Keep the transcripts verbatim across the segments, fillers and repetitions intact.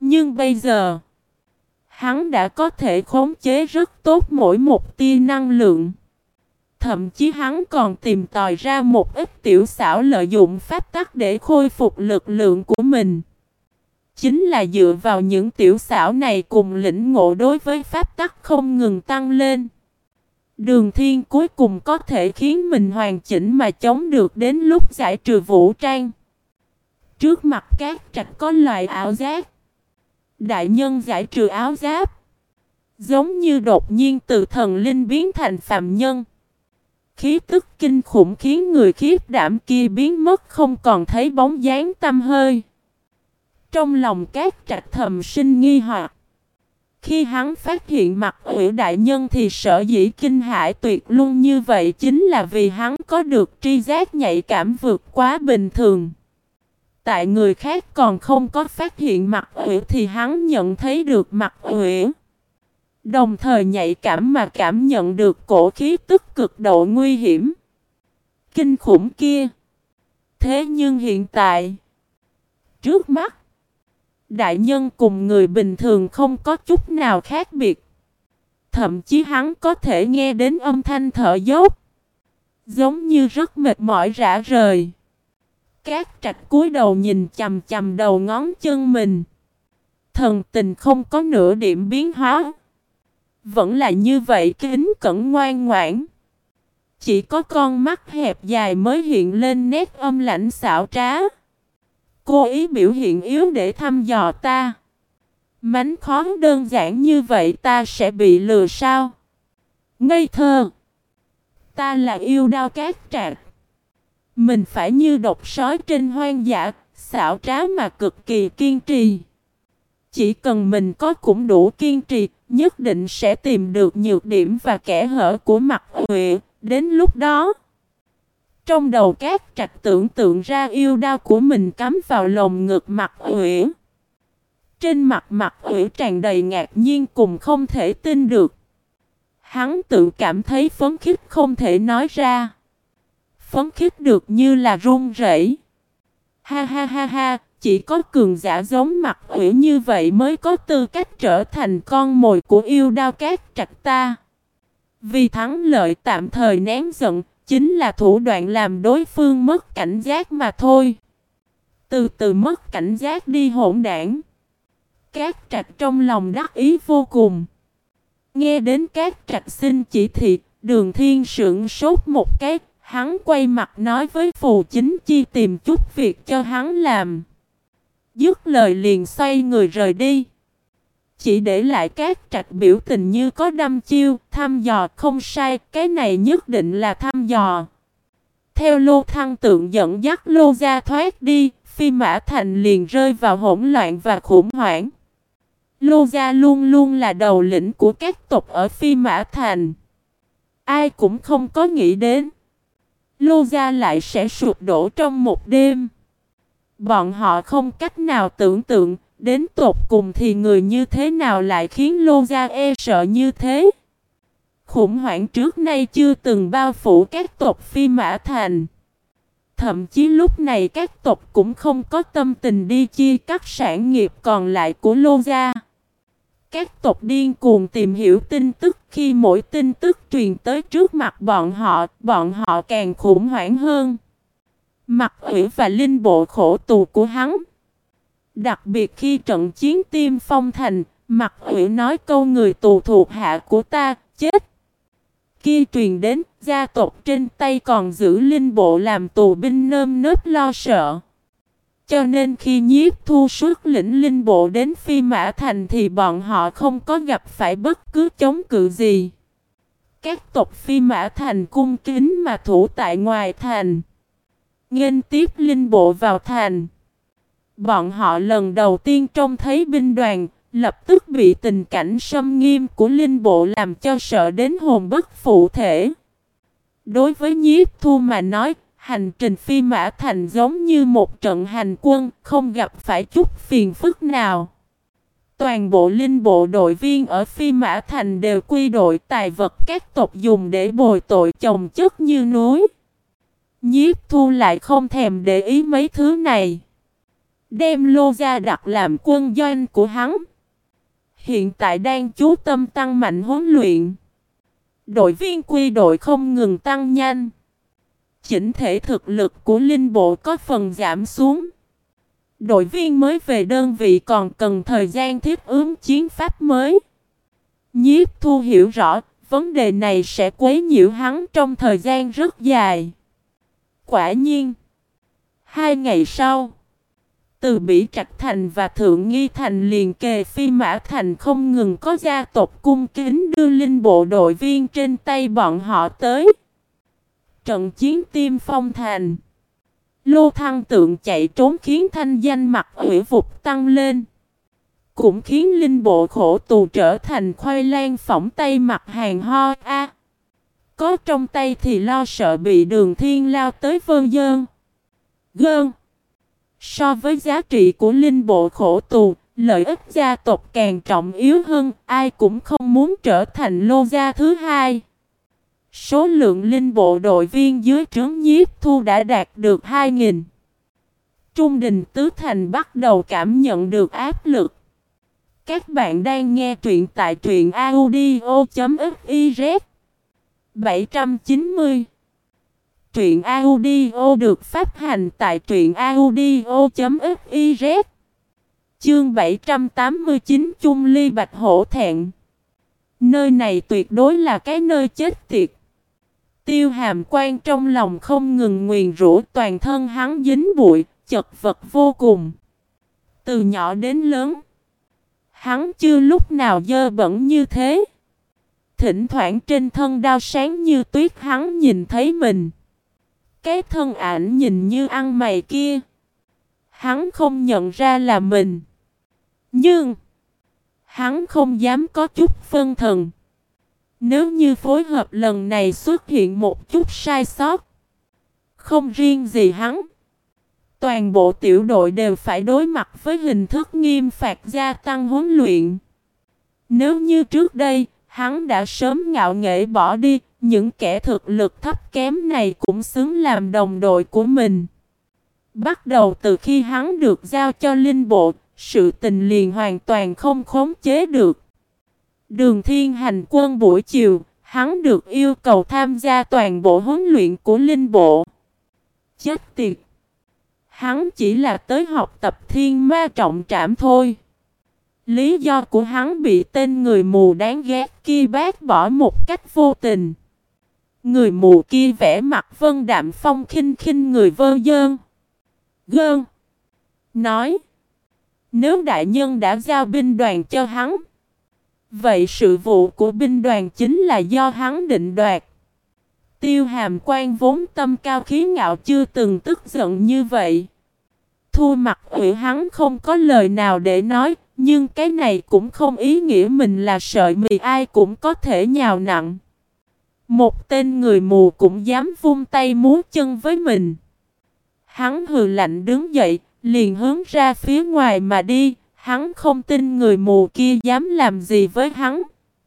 Nhưng bây giờ, hắn đã có thể khống chế rất tốt mỗi một tia năng lượng. Thậm chí hắn còn tìm tòi ra một ít tiểu xảo lợi dụng pháp tắc để khôi phục lực lượng của mình. Chính là dựa vào những tiểu xảo này cùng lĩnh ngộ đối với pháp tắc không ngừng tăng lên. Đường Thiên cuối cùng có thể khiến mình hoàn chỉnh mà chống được đến lúc giải trừ vũ trang. Trước mặt Cát Trạch có loại ảo giác. Đại nhân giải trừ áo giáp. Giống như đột nhiên từ thần linh biến thành phàm nhân. Khí tức kinh khủng khiến người khiếp đảm kia biến mất không còn thấy bóng dáng tăm hơi. Trong lòng Cát Trạch thầm sinh nghi hoặc. Khi hắn phát hiện mặt Uyển đại nhân thì sở dĩ kinh hãi tuyệt luôn như vậy chính là vì hắn có được tri giác nhạy cảm vượt quá bình thường. Tại người khác còn không có phát hiện mặt Uyển thì hắn nhận thấy được mặt Uyển. Đồng thời nhạy cảm mà cảm nhận được cổ khí tức cực độ nguy hiểm. Kinh khủng kia. Thế nhưng hiện tại, trước mắt, đại nhân cùng người bình thường không có chút nào khác biệt. Thậm chí hắn có thể nghe đến âm thanh thở dốc. Giống như rất mệt mỏi rã rời. Cát Trạch cúi đầu nhìn chằm chằm đầu ngón chân mình. Thần tình không có nửa điểm biến hóa. Vẫn là như vậy kính cẩn ngoan ngoãn. Chỉ có con mắt hẹp dài mới hiện lên nét âm lãnh xảo trá. Cố ý biểu hiện yếu để thăm dò ta. Mánh khó đơn giản như vậy ta sẽ bị lừa sao? Ngây thơ. Ta là yêu đao Cát Trạch. Mình phải như độc sói trên hoang dã, xảo trá mà cực kỳ kiên trì. Chỉ cần mình có cũng đủ kiên trì, nhất định sẽ tìm được nhược điểm và kẽ hở của mặt Uyển. Đến lúc đó, trong đầu Cát Trạch tưởng tượng ra yêu đao của mình cắm vào lồng ngực mặt Uyển. Trên mặt mặt Uyển tràn đầy ngạc nhiên cùng không thể tin được. Hắn tự cảm thấy phấn khích không thể nói ra. Phấn khích được như là run rẩy. Ha ha ha ha, chỉ có cường giả giống mặt Uyển như vậy mới có tư cách trở thành con mồi của yêu đao Cát Trạch ta. Vì thắng lợi tạm thời nén giận, chính là thủ đoạn làm đối phương mất cảnh giác mà thôi. Từ từ mất cảnh giác đi hỗn đảng. Cát Trạch trong lòng đắc ý vô cùng. Nghe đến Cát Trạch xin chỉ thị, Đường Thiên sững sốt một cái. Hắn quay mặt nói với Phù Chính Chi tìm chút việc cho hắn làm. Dứt lời liền xoay người rời đi. Chỉ để lại Cát Trạch biểu tình như có đăm chiêu, thăm dò không sai, cái này nhất định là thăm dò. Theo Lô Thăng Tượng dẫn dắt Lô Gia thoát đi, Phi Mã Thành liền rơi vào hỗn loạn và khủng hoảng. Lô Gia luôn luôn là đầu lĩnh của các tộc ở Phi Mã Thành. Ai cũng không có nghĩ đến Lô Gia lại sẽ sụp đổ trong một đêm. Bọn họ không cách nào tưởng tượng đến tột cùng thì người như thế nào lại khiến Lô Gia e sợ như thế. Khủng hoảng trước nay chưa từng bao phủ các tộc Phi Mã Thành. Thậm chí lúc này các tộc cũng không có tâm tình đi chia cắt sản nghiệp còn lại của Lô Gia. Các tộc điên cuồng tìm hiểu tin tức, khi mỗi tin tức truyền tới trước mặt bọn họ, bọn họ càng khủng hoảng hơn. Mặt Uyển và linh bộ khổ tù của hắn. Đặc biệt khi trận chiến Tiêm Phong Thành, Mặt Uyển nói câu người tù thuộc hạ của ta, chết. Kia truyền đến, gia tộc trên tay còn giữ linh bộ làm tù binh nơm nớp lo sợ. Cho nên khi Nhiếp Thu xuất lĩnh linh bộ đến Phi Mã Thành thì bọn họ không có gặp phải bất cứ chống cự gì. Các tộc Phi Mã Thành cung kính mà thủ tại ngoài thành. Nghênh tiếp linh bộ vào thành. Bọn họ lần đầu tiên trông thấy binh đoàn, lập tức bị tình cảnh xâm nghiêm của linh bộ làm cho sợ đến hồn bất phụ thể. Đối với Nhiếp Thu mà nói, hành trình Phi Mã Thành giống như một trận hành quân, không gặp phải chút phiền phức nào. Toàn bộ linh bộ đội viên ở Phi Mã Thành đều quy đội tài vật các tộc dùng để bồi tội chồng chất như núi. Nhiếp Thu lại không thèm để ý mấy thứ này. đem Lô Gia đặt làm quân doanh của hắn. Hiện tại đang chú tâm tăng mạnh huấn luyện. Đội viên quy đội không ngừng tăng nhanh. Chỉnh thể thực lực của linh bộ có phần giảm xuống. Đội viên mới về đơn vị còn cần thời gian thiết ứng chiến pháp mới. Nhiếp Thu hiểu rõ, vấn đề này sẽ quấy nhiễu hắn trong thời gian rất dài. Quả nhiên, hai ngày sau, từ Bỉ Trạch Thành và Thượng Nghi Thành liền kề Phi Mã Thành không ngừng có gia tộc cung kính đưa linh bộ đội viên trên tay bọn họ tới. Trận chiến Tiêm Phong Thành, Lô Thăng Tượng chạy trốn khiến thanh danh Mặt Ủy Vụt tăng lên. Cũng khiến linh bộ khổ tù trở thành khoai lang phỏng tay mặt hàng ho a. Có trong tay thì lo sợ bị Đường Thiên lao tới vơn dơn. Gơn. So với giá trị của linh bộ khổ tù, lợi ích gia tộc càng trọng yếu hơn, ai cũng không muốn trở thành Lô gia thứ hai. Số lượng linh bộ đội viên dưới trướng Nhiếp Thu đã đạt được hai nghìn. Trung Đình Tứ Thành bắt đầu cảm nhận được áp lực. Các bạn đang nghe truyện tại truyện audio chấm fiz. bảy trăm chín mươi. Truyện audio được phát hành tại truyện audio chấm fiz. Chương bảy trăm tám mươi chín Chung Ly Bạch Hổ Thẹn. Nơi này tuyệt đối là cái nơi chết tiệt. Tiêu Hàm Quan trong lòng không ngừng nguyền rủa, toàn thân hắn dính bụi, chật vật vô cùng. Từ nhỏ đến lớn, hắn chưa lúc nào dơ bẩn như thế. Thỉnh thoảng trên thân đao sáng như tuyết hắn nhìn thấy mình. Cái thân ảnh nhìn như ăn mày kia, hắn không nhận ra là mình. Nhưng hắn không dám có chút phân thần. Nếu như phối hợp lần này xuất hiện một chút sai sót, không riêng gì hắn, toàn bộ tiểu đội đều phải đối mặt với hình thức nghiêm phạt gia tăng huấn luyện. Nếu như trước đây, hắn đã sớm ngạo nghễ bỏ đi, những kẻ thực lực thấp kém này cũng xứng làm đồng đội của mình. Bắt đầu từ khi hắn được giao cho linh bộ, sự tình liền hoàn toàn không khống chế được. Đường Thiên hành quân buổi chiều, hắn được yêu cầu tham gia toàn bộ huấn luyện của linh bộ. Chết tiệt! Hắn chỉ là tới học tập thiên ma trọng trảm thôi. Lý do của hắn bị tên người mù đáng ghét kia bác bỏ một cách vô tình. Người mù kia vẽ mặt vân đạm phong khinh khinh người vơ dơn. Gơn. Nói. Nếu đại nhân đã giao binh đoàn cho hắn, vậy sự vụ của binh đoàn chính là do hắn định đoạt. Tiêu Hàm Quan vốn tâm cao khí ngạo chưa từng tức giận như vậy. Thua mặt ủy hắn không có lời nào để nói, nhưng cái này cũng không ý nghĩa mình là sợi mì ai cũng có thể nhào nặn. Một tên người mù cũng dám vung tay múa chân với mình. Hắn hừ lạnh đứng dậy, liền hướng ra phía ngoài mà đi. Hắn không tin người mù kia dám làm gì với hắn.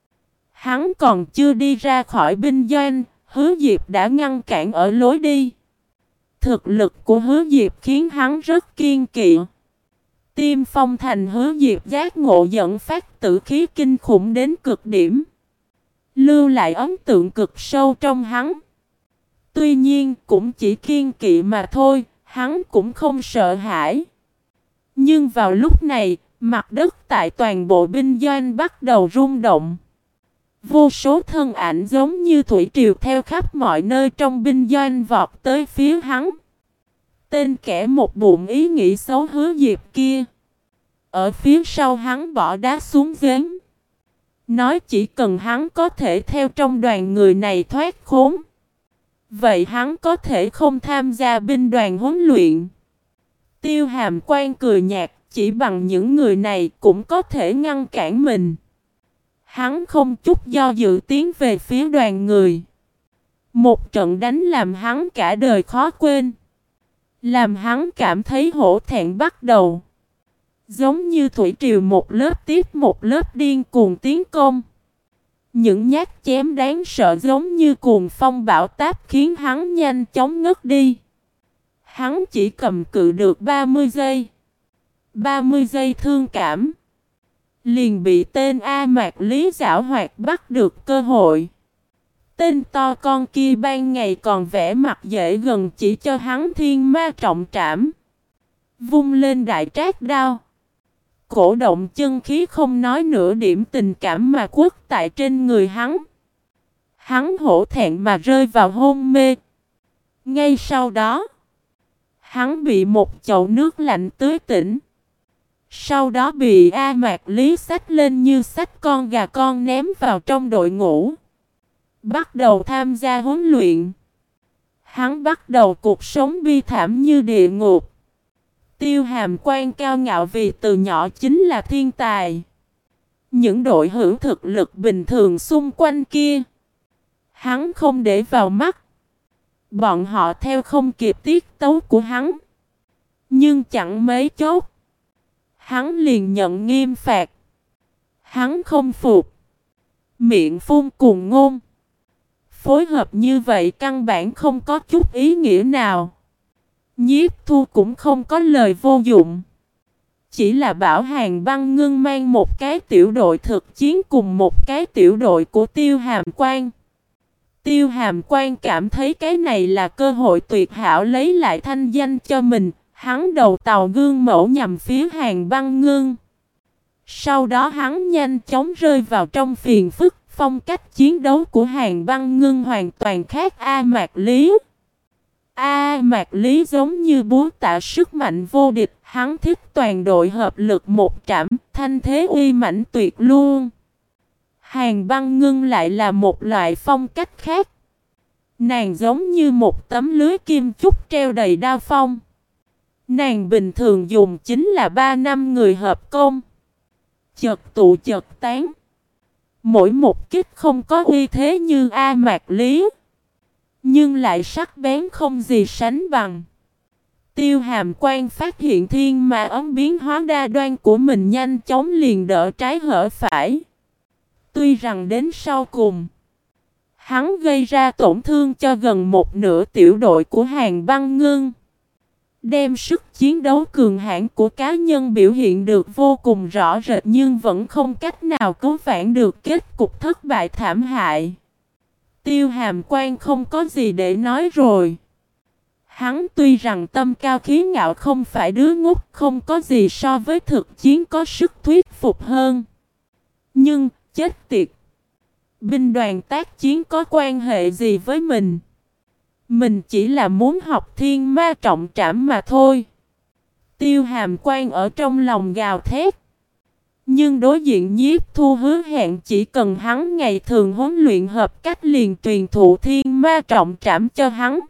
Hắn còn chưa đi ra khỏi binh doanh, Hứa Diệp đã ngăn cản ở lối đi. Thực lực của Hứa Diệp khiến hắn rất kiên kỵ. Tiêm Phong Thành Hứa Diệp giác ngộ dẫn phát tử khí kinh khủng đến cực điểm, lưu lại ấn tượng cực sâu trong hắn. Tuy nhiên cũng chỉ kiên kỵ mà thôi, hắn cũng không sợ hãi. Nhưng vào lúc này, mặt đất tại toàn bộ binh doanh bắt đầu rung động. Vô số thân ảnh giống như thủy triều theo khắp mọi nơi trong binh doanh vọt tới phía hắn. Tên kẻ một bụng ý nghĩ xấu Hứa Diệp kia, ở phía sau hắn bỏ đá xuống giếng. Nói chỉ cần hắn có thể theo trong đoàn người này thoát khốn, vậy hắn có thể không tham gia binh đoàn huấn luyện. Tiêu Hàm Quan cười nhạt, chỉ bằng những người này cũng có thể ngăn cản mình. Hắn không chút do dự tiến về phía đoàn người. Một trận đánh làm hắn cả đời khó quên, làm hắn cảm thấy hổ thẹn bắt đầu. Giống như thủy triều một lớp tiếp một lớp điên cuồng tiến công. Những nhát chém đáng sợ giống như cuồng phong bão táp khiến hắn nhanh chóng ngất đi. Hắn chỉ cầm cự được ba mươi giây, ba mươi giây thương cảm. Liền bị tên A Mạc Lý giảo hoạt bắt được cơ hội. Tên to con kia ban ngày còn vẽ mặt dễ gần chỉ cho hắn thiên ma trọng trảm. Vung lên đại trác đao. Cổ động chân khí không nói nửa điểm tình cảm mà quất tại trên người hắn. Hắn hổ thẹn mà rơi vào hôn mê. Ngay sau đó, hắn bị một chậu nước lạnh tưới tỉnh. Sau đó bị A Mạc Lý xách lên như xách con gà con ném vào trong đội ngũ. Bắt đầu tham gia huấn luyện. Hắn bắt đầu cuộc sống bi thảm như địa ngục. Tiêu Hàm Quan cao ngạo vì từ nhỏ chính là thiên tài. Những đội hữu thực lực bình thường xung quanh kia, hắn không để vào mắt. Bọn họ theo không kịp tiết tấu của hắn. Nhưng chẳng mấy chốc, hắn liền nhận nghiêm phạt. Hắn không phục. Miệng phun cuồng ngôn. Phối hợp như vậy căn bản không có chút ý nghĩa nào. Nhiếp Thu cũng không có lời vô dụng. Chỉ là bảo Hàn Băng Ngưng mang một cái tiểu đội thực chiến cùng một cái tiểu đội của Tiêu Hàm Quan. Tiêu Hàm Quan cảm thấy cái này là cơ hội tuyệt hảo lấy lại thanh danh cho mình. Hắn đầu tàu gương mẫu nhằm phía Hàn Băng Ngưng. Sau đó hắn nhanh chóng rơi vào trong phiền phức. Phong cách chiến đấu của Hàn Băng Ngưng hoàn toàn khác A Mạc Lý. A Mạc Lý giống như búa tạ sức mạnh vô địch. Hắn thích toàn đội hợp lực một trảm, thanh thế uy mãnh tuyệt luôn. Hàn Băng Ngưng lại là một loại phong cách khác. Nàng giống như một tấm lưới kim chúc treo đầy đao phong. Nàng bình thường dùng chính là ba năm người hợp công. Chật tụ chật tán. Mỗi một kích không có uy thế như A Mạc Lý, nhưng lại sắc bén không gì sánh bằng. Tiêu Hàm Quan phát hiện thiên ma ấm biến hóa đa đoan của mình nhanh chóng liền đỡ trái hở phải. Tuy rằng đến sau cùng, hắn gây ra tổn thương cho gần một nửa tiểu đội của Hàn Băng Ngưng. Đem sức chiến đấu cường hãn của cá nhân biểu hiện được vô cùng rõ rệt nhưng vẫn không cách nào cứu vãn được kết cục thất bại thảm hại. Tiêu Hàm Quan không có gì để nói rồi. Hắn tuy rằng tâm cao khí ngạo không phải đứa ngốc, không có gì so với thực chiến có sức thuyết phục hơn. Nhưng, chết tiệt! Binh đoàn tác chiến có quan hệ gì với mình? Mình chỉ là muốn học thiên ma trọng trảm mà thôi. Tiêu Hàm Quan ở trong lòng gào thét. Nhưng đối diện Nhiếp Thu hứa hẹn chỉ cần hắn ngày thường huấn luyện hợp cách liền truyền thụ thiên ma trọng trảm cho hắn.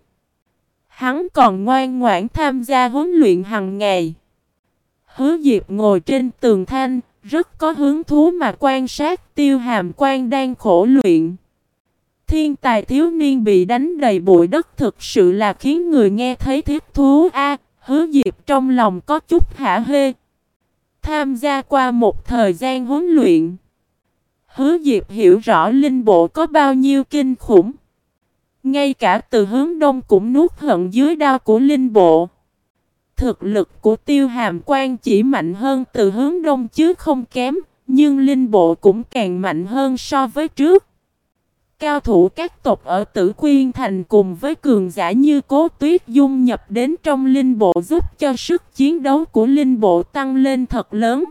Hắn còn ngoan ngoãn tham gia huấn luyện hàng ngày. Hứa Diệp ngồi trên tường thanh, rất có hứng thú mà quan sát Tiêu Hàm Quan đang khổ luyện. Thiên tài thiếu niên bị đánh đầy bụi đất thực sự là khiến người nghe thấy thiết thú a. Hứa Diệp trong lòng có chút hả hê. Tham gia qua một thời gian huấn luyện, Hứa Diệp hiểu rõ linh bộ có bao nhiêu kinh khủng. Ngay cả từ hướng đông cũng nuốt hận dưới đao của linh bộ. Thực lực của Tiêu Hàm Quan chỉ mạnh hơn từ hướng đông chứ không kém, nhưng linh bộ cũng càng mạnh hơn so với trước. Cao thủ các tộc ở Tử Quyên Thành cùng với cường giả như Cố Tuyết dung nhập đến trong linh bộ giúp cho sức chiến đấu của linh bộ tăng lên thật lớn.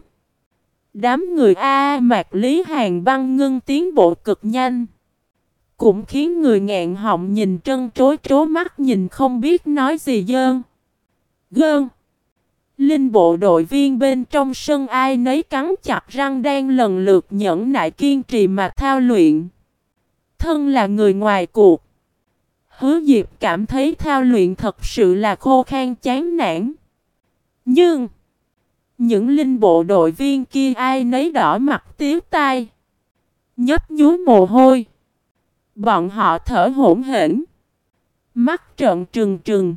Đám người A Mạc Lý Hàn Băng Ngưng tiến bộ cực nhanh, cũng khiến người ngẹn họng nhìn trân trối trố mắt nhìn không biết nói gì dơn. Gơn. Linh bộ đội viên bên trong sân ai nấy cắn chặt răng đang lần lượt nhẫn nại kiên trì mà thao luyện. Thân là người ngoài cuộc, Hứa Diệp cảm thấy thao luyện thật sự là khô khan chán nản. Nhưng những linh bộ đội viên kia ai nấy đỏ mặt tía tai, nhấp nhúi mồ hôi. Bọn họ thở hổn hển, mắt trợn trừng trừng.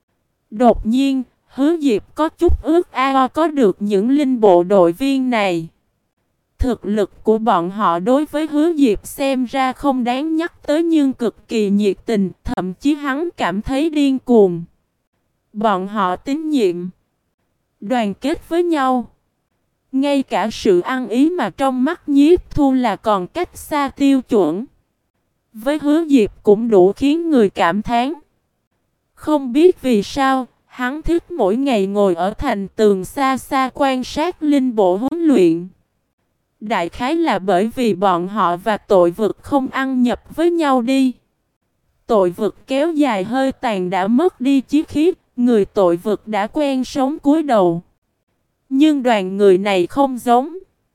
Đột nhiên, Hứa Diệp có chút ước ao có được những linh bộ đội viên này. Thực lực của bọn họ đối với Hứa Diệp xem ra không đáng nhắc tới nhưng cực kỳ nhiệt tình, thậm chí hắn cảm thấy điên cuồng. Bọn họ tín nhiệm, đoàn kết với nhau. Ngay cả sự ăn ý mà trong mắt Nhiếp Thu là còn cách xa tiêu chuẩn. Với Hứa Diệp cũng đủ khiến người cảm thán. Không biết vì sao, hắn thích mỗi ngày ngồi ở thành tường xa xa quan sát linh bộ huấn luyện. Đại khái là bởi vì bọn họ và tội vực không ăn nhập với nhau đi. Tội vực kéo dài hơi tàn đã mất đi chí khí, người tội vực đã quen sống cúi đầu. Nhưng đoàn người này không giống.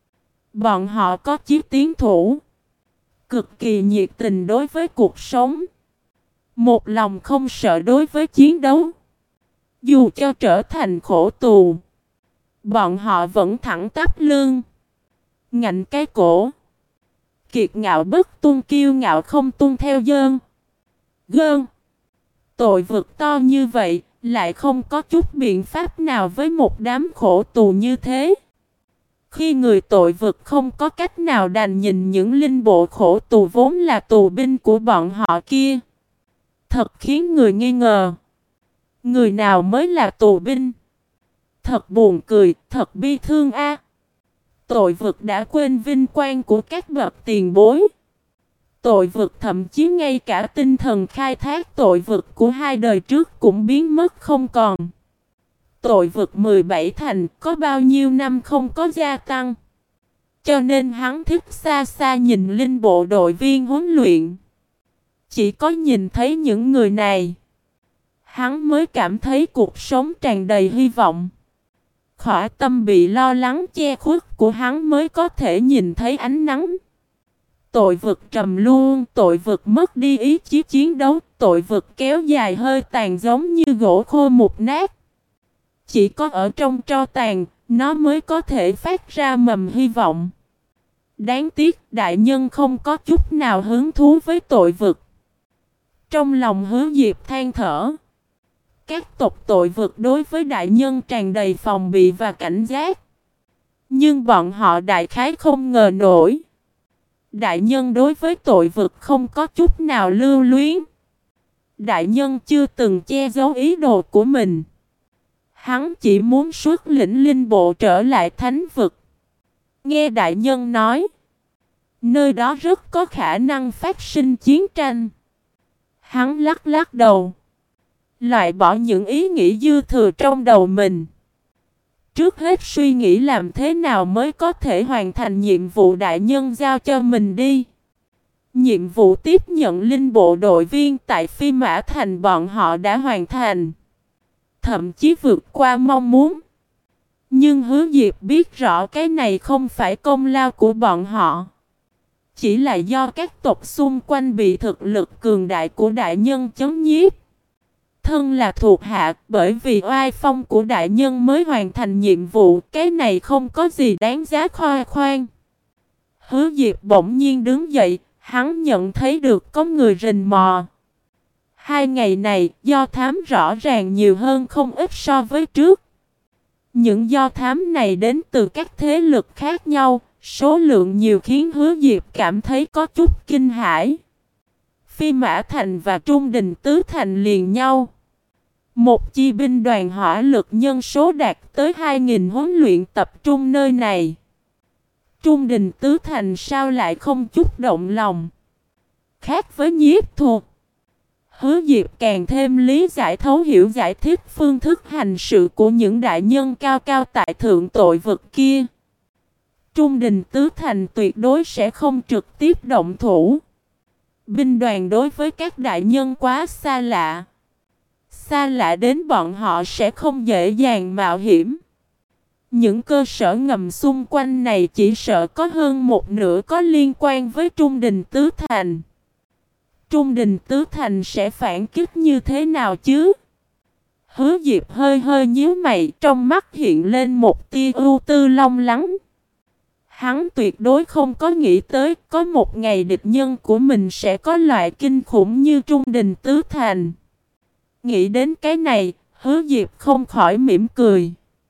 Bọn họ có chí tiến thủ, cực kỳ nhiệt tình đối với cuộc sống, một lòng không sợ đối với chiến đấu. Dù cho trở thành khổ tù, bọn họ vẫn thẳng tắp lưng, ngạnh cái cổ, kiệt ngạo bất tuân, kiêu ngạo không tuân theo dơn gơn. Tội vực to như vậy, lại không có chút biện pháp nào với một đám khổ tù như thế. Khi người tội vực không có cách nào đành nhìn những linh bộ khổ tù vốn là tù binh của bọn họ kia, thật khiến người nghi ngờ. Người nào mới là tù binh? Thật buồn cười, thật bi thương a. Tội vực đã quên vinh quang của các bậc tiền bối. Tội vực thậm chí ngay cả tinh thần khai thác tội vực của hai đời trước cũng biến mất không còn. Tội vực mười bảy thành có bao nhiêu năm không có gia tăng. Cho nên hắn thích xa xa nhìn linh bộ đội viên huấn luyện. Chỉ có nhìn thấy những người này, hắn mới cảm thấy cuộc sống tràn đầy hy vọng. Khỏi tâm bị lo lắng che khuất của hắn mới có thể nhìn thấy ánh nắng. Tội vực trầm luân, tội vực mất đi ý chí chiến đấu, tội vực kéo dài hơi tàn giống như gỗ khô mục nát. Chỉ có ở trong tro tàn, nó mới có thể phát ra mầm hy vọng. Đáng tiếc đại nhân không có chút nào hứng thú với tội vực. Trong lòng Hứa Diệp than thở. Các tộc tội vực đối với đại nhân tràn đầy phòng bị và cảnh giác. Nhưng bọn họ đại khái không ngờ nổi. Đại nhân đối với tội vực không có chút nào lưu luyến. Đại nhân chưa từng che giấu ý đồ của mình. Hắn chỉ muốn xuất lĩnh linh bộ trở lại thánh vực. Nghe đại nhân nói, nơi đó rất có khả năng phát sinh chiến tranh. Hắn lắc lắc đầu, loại bỏ những ý nghĩ dư thừa trong đầu mình. Trước hết suy nghĩ làm thế nào mới có thể hoàn thành nhiệm vụ đại nhân giao cho mình đi. Nhiệm vụ tiếp nhận linh bộ đội viên tại Phi Mã Thành bọn họ đã hoàn thành. Thậm chí vượt qua mong muốn. Nhưng Hứa Diệp biết rõ cái này không phải công lao của bọn họ. Chỉ là do các tộc xung quanh bị thực lực cường đại của đại nhân chấn nhiếp. Thân là thuộc hạ, bởi vì oai phong của đại nhân mới hoàn thành nhiệm vụ. Cái này không có gì đáng giá khoe khoang. Hứa Diệp bỗng nhiên đứng dậy. Hắn nhận thấy được có người rình mò. Hai ngày này, do thám rõ ràng nhiều hơn không ít so với trước. Những do thám này đến từ các thế lực khác nhau, số lượng nhiều khiến Hứa Diệp cảm thấy có chút kinh hãi. Phi Mã Thành và Trung Đình Tứ Thành liền nhau. Một chi binh đoàn hỏa lực nhân số đạt tới hai nghìn huấn luyện tập trung nơi này. Trung Đình Tứ Thành sao lại không chút động lòng? Khác với Nhiếp Thu, Hứa Diệp càng thêm lý giải thấu hiểu giải thích phương thức hành sự của những đại nhân cao cao tại thượng tội vực kia. Trung Đình Tứ Thành tuyệt đối sẽ không trực tiếp động thủ. Binh đoàn đối với các đại nhân quá xa lạ. Xa lạ đến bọn họ sẽ không dễ dàng mạo hiểm. Những cơ sở ngầm xung quanh này chỉ sợ có hơn một nửa có liên quan với Trung Đình Tứ Thành. Trung Đình Tứ Thành sẽ phản kích như thế nào chứ? Hứa Diệp hơi hơi nhíu mày, trong mắt hiện lên một tia ưu tư long lắng. Hắn tuyệt đối không có nghĩ tới có một ngày địch nhân của mình sẽ có loại kinh khủng như Trung Đình Tứ Thành. Nghĩ đến cái này, Hứa Diệp không khỏi mỉm cười.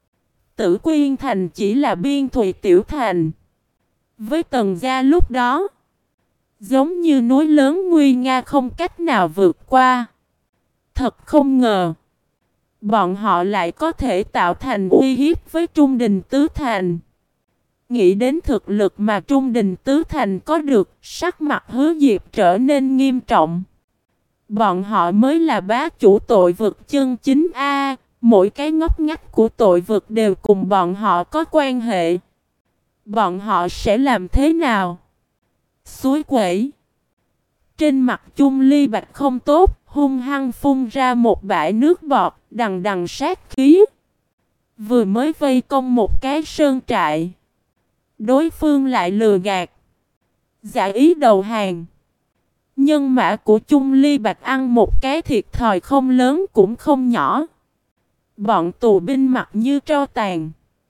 Tử Quyên Thành chỉ là biên thùy tiểu thành. Với Tần gia lúc đó, giống như núi lớn nguy nga không cách nào vượt qua. Thật không ngờ, bọn họ lại có thể tạo thành uy hiếp với Trung Đình Tứ Thành. Nghĩ đến thực lực mà Trung Đình Tứ Thành có được, sắc mặt Hứa Diệp trở nên nghiêm trọng. Bọn họ mới là bá chủ tội vực chân chính a, mỗi cái ngóc ngách của tội vực đều cùng bọn họ có quan hệ. Bọn họ sẽ làm thế nào? Suối quẩy. Trên mặt Chung Ly Bạch không tốt, hung hăng phun ra một bãi nước bọt, đằng đằng sát khí. Vừa mới vây công một cái sơn trại, đối phương lại lừa gạt, giả ý đầu hàng. Nhân mã của Chung Ly Bạch ăn một cái thiệt thòi không lớn cũng không nhỏ. Bọn tù binh mặt như tro tàn.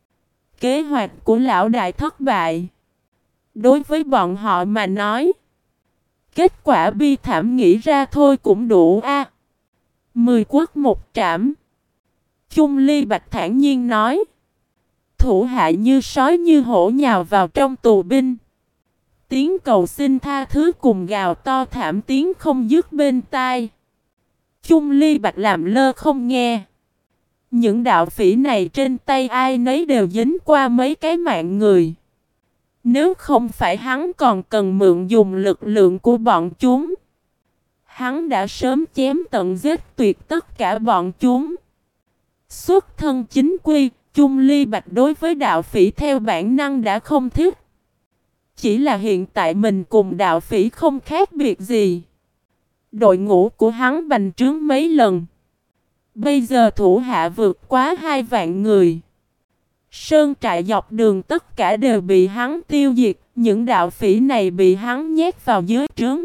Kế hoạch của lão đại thất bại. Đối với bọn họ mà nói, kết quả bi thảm nghĩ ra thôi cũng đủ a. Mười quốc một trảm. Chung Ly Bạch thản nhiên nói. Thủ hạ như sói như hổ nhào vào trong tù binh. Tiếng cầu xin tha thứ cùng gào to thảm tiếng không dứt bên tai. Chung Ly Bạch làm lơ không nghe. Những đạo phỉ này trên tay ai nấy đều dính qua mấy cái mạng người. Nếu không phải hắn còn cần mượn dùng lực lượng của bọn chúng, hắn đã sớm chém tận giết tuyệt tất cả bọn chúng. Xuất thân chính quy, Chung Ly Bạch đối với đạo phỉ theo bản năng đã không thích. Chỉ là hiện tại mình cùng đạo phỉ không khác biệt gì. Đội ngũ của hắn bành trướng mấy lần. Bây giờ thủ hạ vượt quá hai vạn người. Sơn trại dọc đường tất cả đều bị hắn tiêu diệt. Những đạo phỉ này bị hắn nhét vào dưới trướng.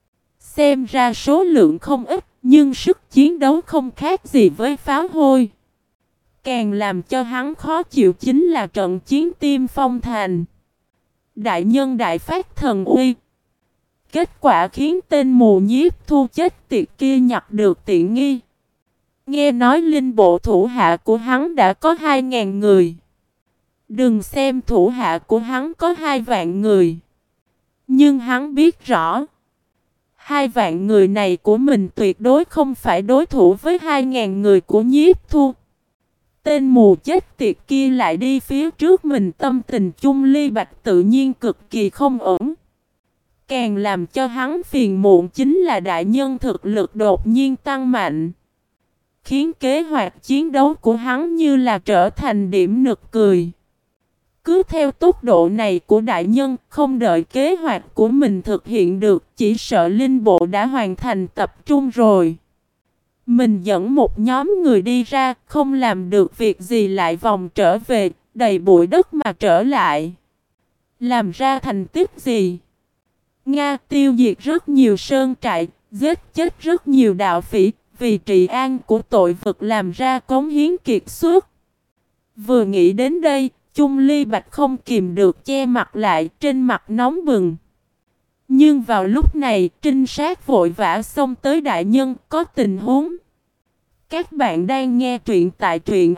Xem ra số lượng không ít, nhưng sức chiến đấu không khác gì với pháo hôi. Càng làm cho hắn khó chịu chính là trận chiến Tiêm Phong Thành. Đại nhân đại phát thần uy. Kết quả khiến tên mù nhiếp thu chết tiệt kia nhặt được tiện nghi. Nghe nói linh bộ thủ hạ của hắn đã có hai ngàn người. Đừng xem thủ hạ của hắn có hai vạn người. Nhưng hắn biết rõ, hai vạn người này của mình tuyệt đối không phải đối thủ với hai ngàn người của nhiếp thu. Tên mù chết tiệt kia lại đi phía trước mình, tâm tình Chung Ly Bạch tự nhiên cực kỳ không ổn. Càng làm cho hắn phiền muộn chính là đại nhân thực lực đột nhiên tăng mạnh, khiến kế hoạch chiến đấu của hắn như là trở thành điểm nực cười. Cứ theo tốc độ này của đại nhân, không đợi kế hoạch của mình thực hiện được, chỉ sợ linh bộ đã hoàn thành tập trung rồi. Mình dẫn một nhóm người đi ra, không làm được việc gì lại vòng trở về, đầy bụi đất mà trở lại. Làm ra thành tích gì? Nga tiêu diệt rất nhiều sơn trại, giết chết rất nhiều đạo phỉ, vì trị an của tội vực làm ra cống hiến kiệt xuất. Vừa nghĩ đến đây, Chung Ly Bạch không kìm được che mặt lại, trên mặt nóng bừng. Nhưng vào lúc này, trinh sát vội vã xông tới đại nhân, có tình huống. Các bạn đang nghe truyện tại truyện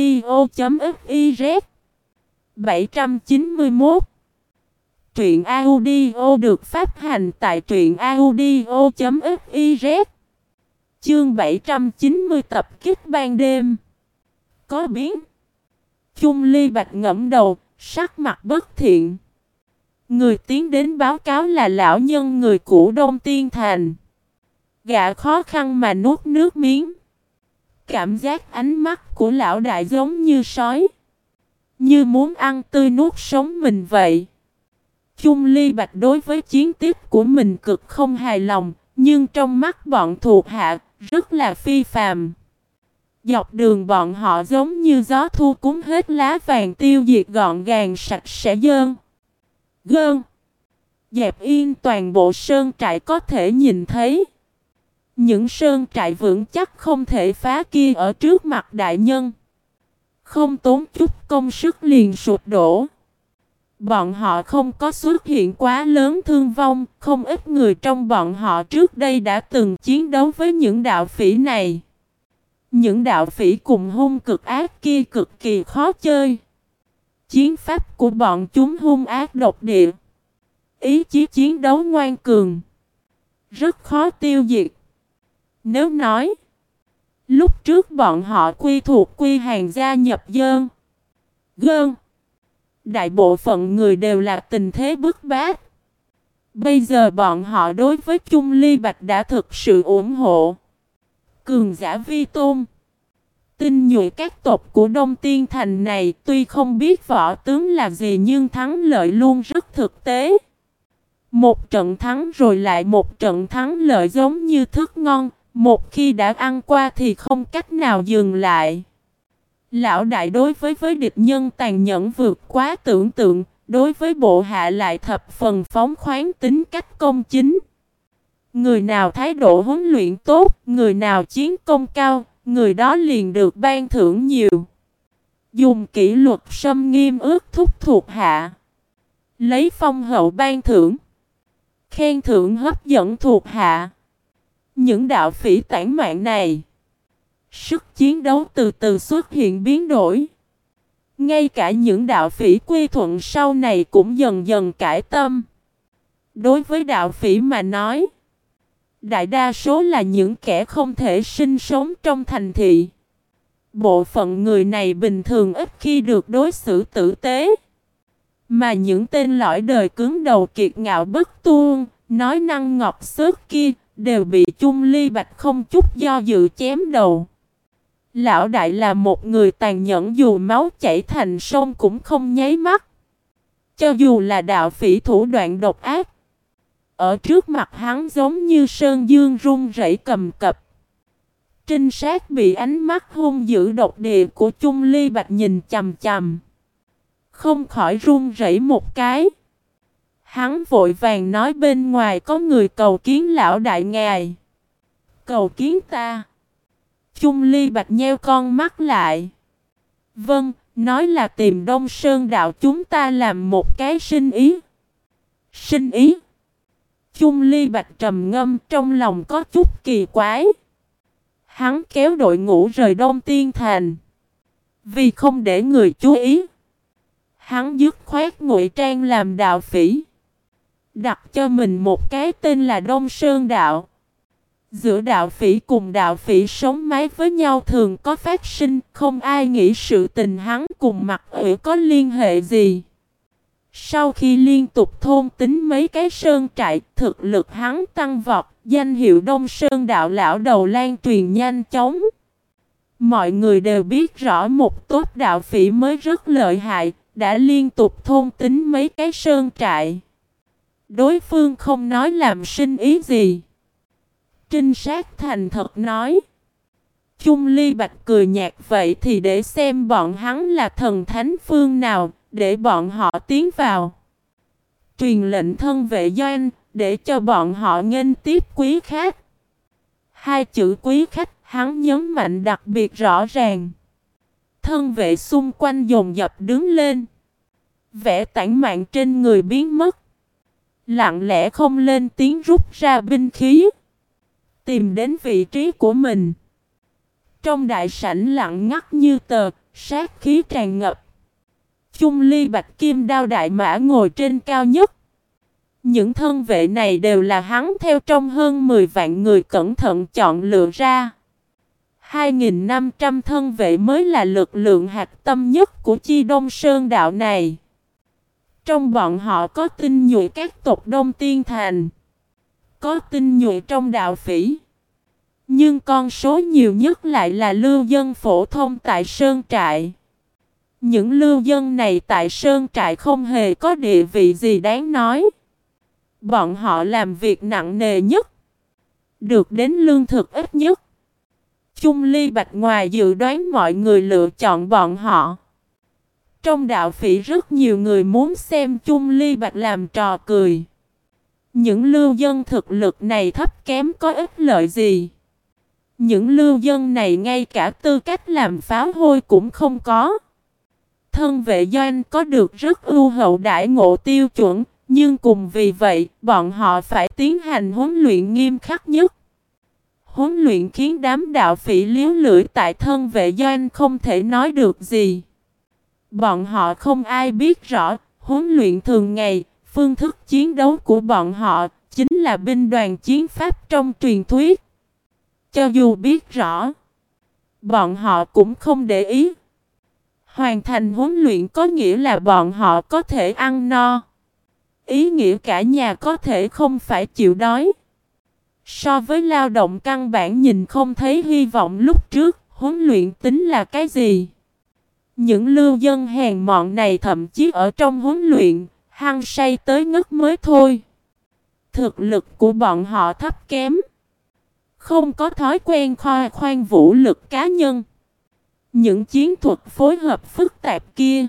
audio.fiz bảy trăm chín mươi mốt. Truyện audio được phát hành tại truyện audio.fiz. Chương bảy trăm chín mươi tập kích ban đêm. Có biến. Chung Ly Bạch ngẫm đầu, sắc mặt bất thiện. Người tiến đến báo cáo là lão nhân người cũ Đông Tiên Thành. Gã khó khăn mà nuốt nước miếng. Cảm giác ánh mắt của lão đại giống như sói, như muốn ăn tươi nuốt sống mình vậy. Chung Ly Bạch đối với chiến tích của mình cực không hài lòng, nhưng trong mắt bọn thuộc hạ, rất là phi phàm. Dọc đường bọn họ giống như gió thu cuốn hết lá vàng, tiêu diệt gọn gàng sạch sẽ dơn. Gơn. Dẹp yên toàn bộ sơn trại có thể nhìn thấy. Những sơn trại vững chắc không thể phá kia ở trước mặt đại nhân. Không tốn chút công sức liền sụp đổ. Bọn họ không có xuất hiện quá lớn thương vong, không ít người trong bọn họ trước đây đã từng chiến đấu với những đạo phỉ này. Những đạo phỉ cùng hung cực ác kia cực kỳ khó chơi. Chiến pháp của bọn chúng hung ác độc địa. Ý chí chiến đấu ngoan cường. Rất khó tiêu diệt. Nếu nói Lúc trước bọn họ quy thuộc quy hàng gia nhập dơn, gơn. Đại bộ phận người đều là tình thế bức bách. Bây giờ bọn họ đối với Chung Ly Bạch đã thực sự ủng hộ. Cường giả vi tôn, tinh nhuệ các tộc của Đông Tiên Thành này tuy không biết võ tướng là gì nhưng thắng lợi luôn rất thực tế. Một trận thắng rồi lại một trận thắng lợi giống như thức ngon, một khi đã ăn qua thì không cách nào dừng lại. Lão đại đối với với địch nhân tàn nhẫn vượt quá tưởng tượng, đối với bộ hạ lại thập phần phóng khoáng tính cách công chính. Người nào thái độ huấn luyện tốt, người nào chiến công cao, người đó liền được ban thưởng nhiều. Dùng kỷ luật xâm nghiêm ước thúc thuộc hạ, lấy phong hậu ban thưởng, khen thưởng hấp dẫn thuộc hạ. Những đạo phỉ tản mạn này, sức chiến đấu từ từ xuất hiện biến đổi. Ngay cả những đạo phỉ quy thuận sau này cũng dần dần cải tâm. Đối với đạo phỉ mà nói, đại đa số là những kẻ không thể sinh sống trong thành thị. Bộ phận người này bình thường ít khi được đối xử tử tế. Mà những tên lõi đời cứng đầu kiệt ngạo bất tuôn, nói năng ngọt xớt kia, đều bị Chung Ly Bạch không chút do dự chém đầu. Lão đại là một người tàn nhẫn, dù máu chảy thành sông cũng không nháy mắt. Cho dù là đạo phỉ thủ đoạn độc ác, ở trước mặt hắn giống như sơn dương run rẩy cầm cập. Trinh sát bị ánh mắt hung dữ độc địa của Chung Ly Bạch nhìn chằm chằm, không khỏi run rẩy một cái. Hắn vội vàng nói bên ngoài có người cầu kiến lão đại ngài. Cầu kiến ta? Chung Ly Bạch nheo con mắt lại. Vâng, nói là tìm Đông Sơn đạo chúng ta làm một cái sinh ý. Sinh ý? Chung Ly Bạch trầm ngâm, trong lòng có chút kỳ quái. Hắn kéo đội ngũ rời Đông Tiên Thành. Vì không để người chú ý, hắn dứt khoát ngụy trang làm đạo phỉ, đặt cho mình một cái tên là Đông Sơn Đạo. Giữa đạo phỉ cùng đạo phỉ sống mái với nhau thường có phát sinh, không ai nghĩ sự tình hắn cùng Mặc Ủy có liên hệ gì. Sau khi liên tục thôn tính mấy cái sơn trại, thực lực hắn tăng vọt, danh hiệu Đông Sơn Đạo lão đầu lan truyền nhanh chóng. Mọi người đều biết rõ một tốt đạo phỉ mới rất lợi hại, đã liên tục thôn tính mấy cái sơn trại. Đối phương không nói làm sinh ý gì. Trinh sát thành thật nói. Chung Ly Bạch cười nhạt, vậy thì để xem bọn hắn là thần thánh phương nào, để bọn họ tiến vào. Truyền lệnh thân vệ doanh, để cho bọn họ nghênh tiếp quý khách. Hai chữ quý khách hắn nhấn mạnh đặc biệt rõ ràng. Thân vệ xung quanh dồn dập đứng lên. Vẻ tản mạn trên người biến mất. Lặng lẽ không lên tiếng rút ra binh khí, tìm đến vị trí của mình. Trong đại sảnh lặng ngắt như tờ, sát khí tràn ngập. Chung Ly Bạch kim đao đại mã ngồi trên cao nhất. Những thân vệ này đều là hắn theo trong hơn mười vạn người cẩn thận chọn lựa ra. hai nghìn năm trăm thân vệ mới là lực lượng hạch tâm nhất của chi Đông Sơn Đạo này. Trong bọn họ có tinh nhuệ các tộc Đông Tiên Thành, có tinh nhuệ trong đạo phỉ, nhưng con số nhiều nhất lại là lưu dân phổ thông tại Sơn Trại. Những lưu dân này tại Sơn Trại không hề có địa vị gì đáng nói. Bọn họ làm việc nặng nề nhất, được đến lương thực ít nhất. Chung Ly Bạch ngoài dự đoán mọi người lựa chọn bọn họ. Trong đạo phỉ rất nhiều người muốn xem Chung Ly Bạch làm trò cười. Những lưu dân thực lực này thấp kém có ích lợi gì? Những lưu dân này ngay cả tư cách làm pháo hôi cũng không có. Thân vệ doanh có được rất ưu hậu đãi ngộ tiêu chuẩn, nhưng cùng vì vậy, bọn họ phải tiến hành huấn luyện nghiêm khắc nhất. Huấn luyện khiến đám đạo phỉ liếu lưỡi tại thân vệ doanh không thể nói được gì. Bọn họ không ai biết rõ, huấn luyện thường ngày, phương thức chiến đấu của bọn họ chính là binh đoàn chiến pháp trong truyền thuyết. Cho dù biết rõ, Bọn họ cũng không để ý. Hoàn thành huấn luyện có nghĩa là bọn họ có thể ăn no. Ý nghĩa cả nhà có thể không phải chịu đói. So với lao động căn bản nhìn không thấy hy vọng lúc trước, huấn luyện tính là cái gì? Những lưu dân hèn mọn này thậm chí ở trong huấn luyện, hăng say tới ngất mới thôi. Thực lực của bọn họ thấp kém. Không có thói quen khoa khoan vũ lực cá nhân. Những chiến thuật phối hợp phức tạp kia,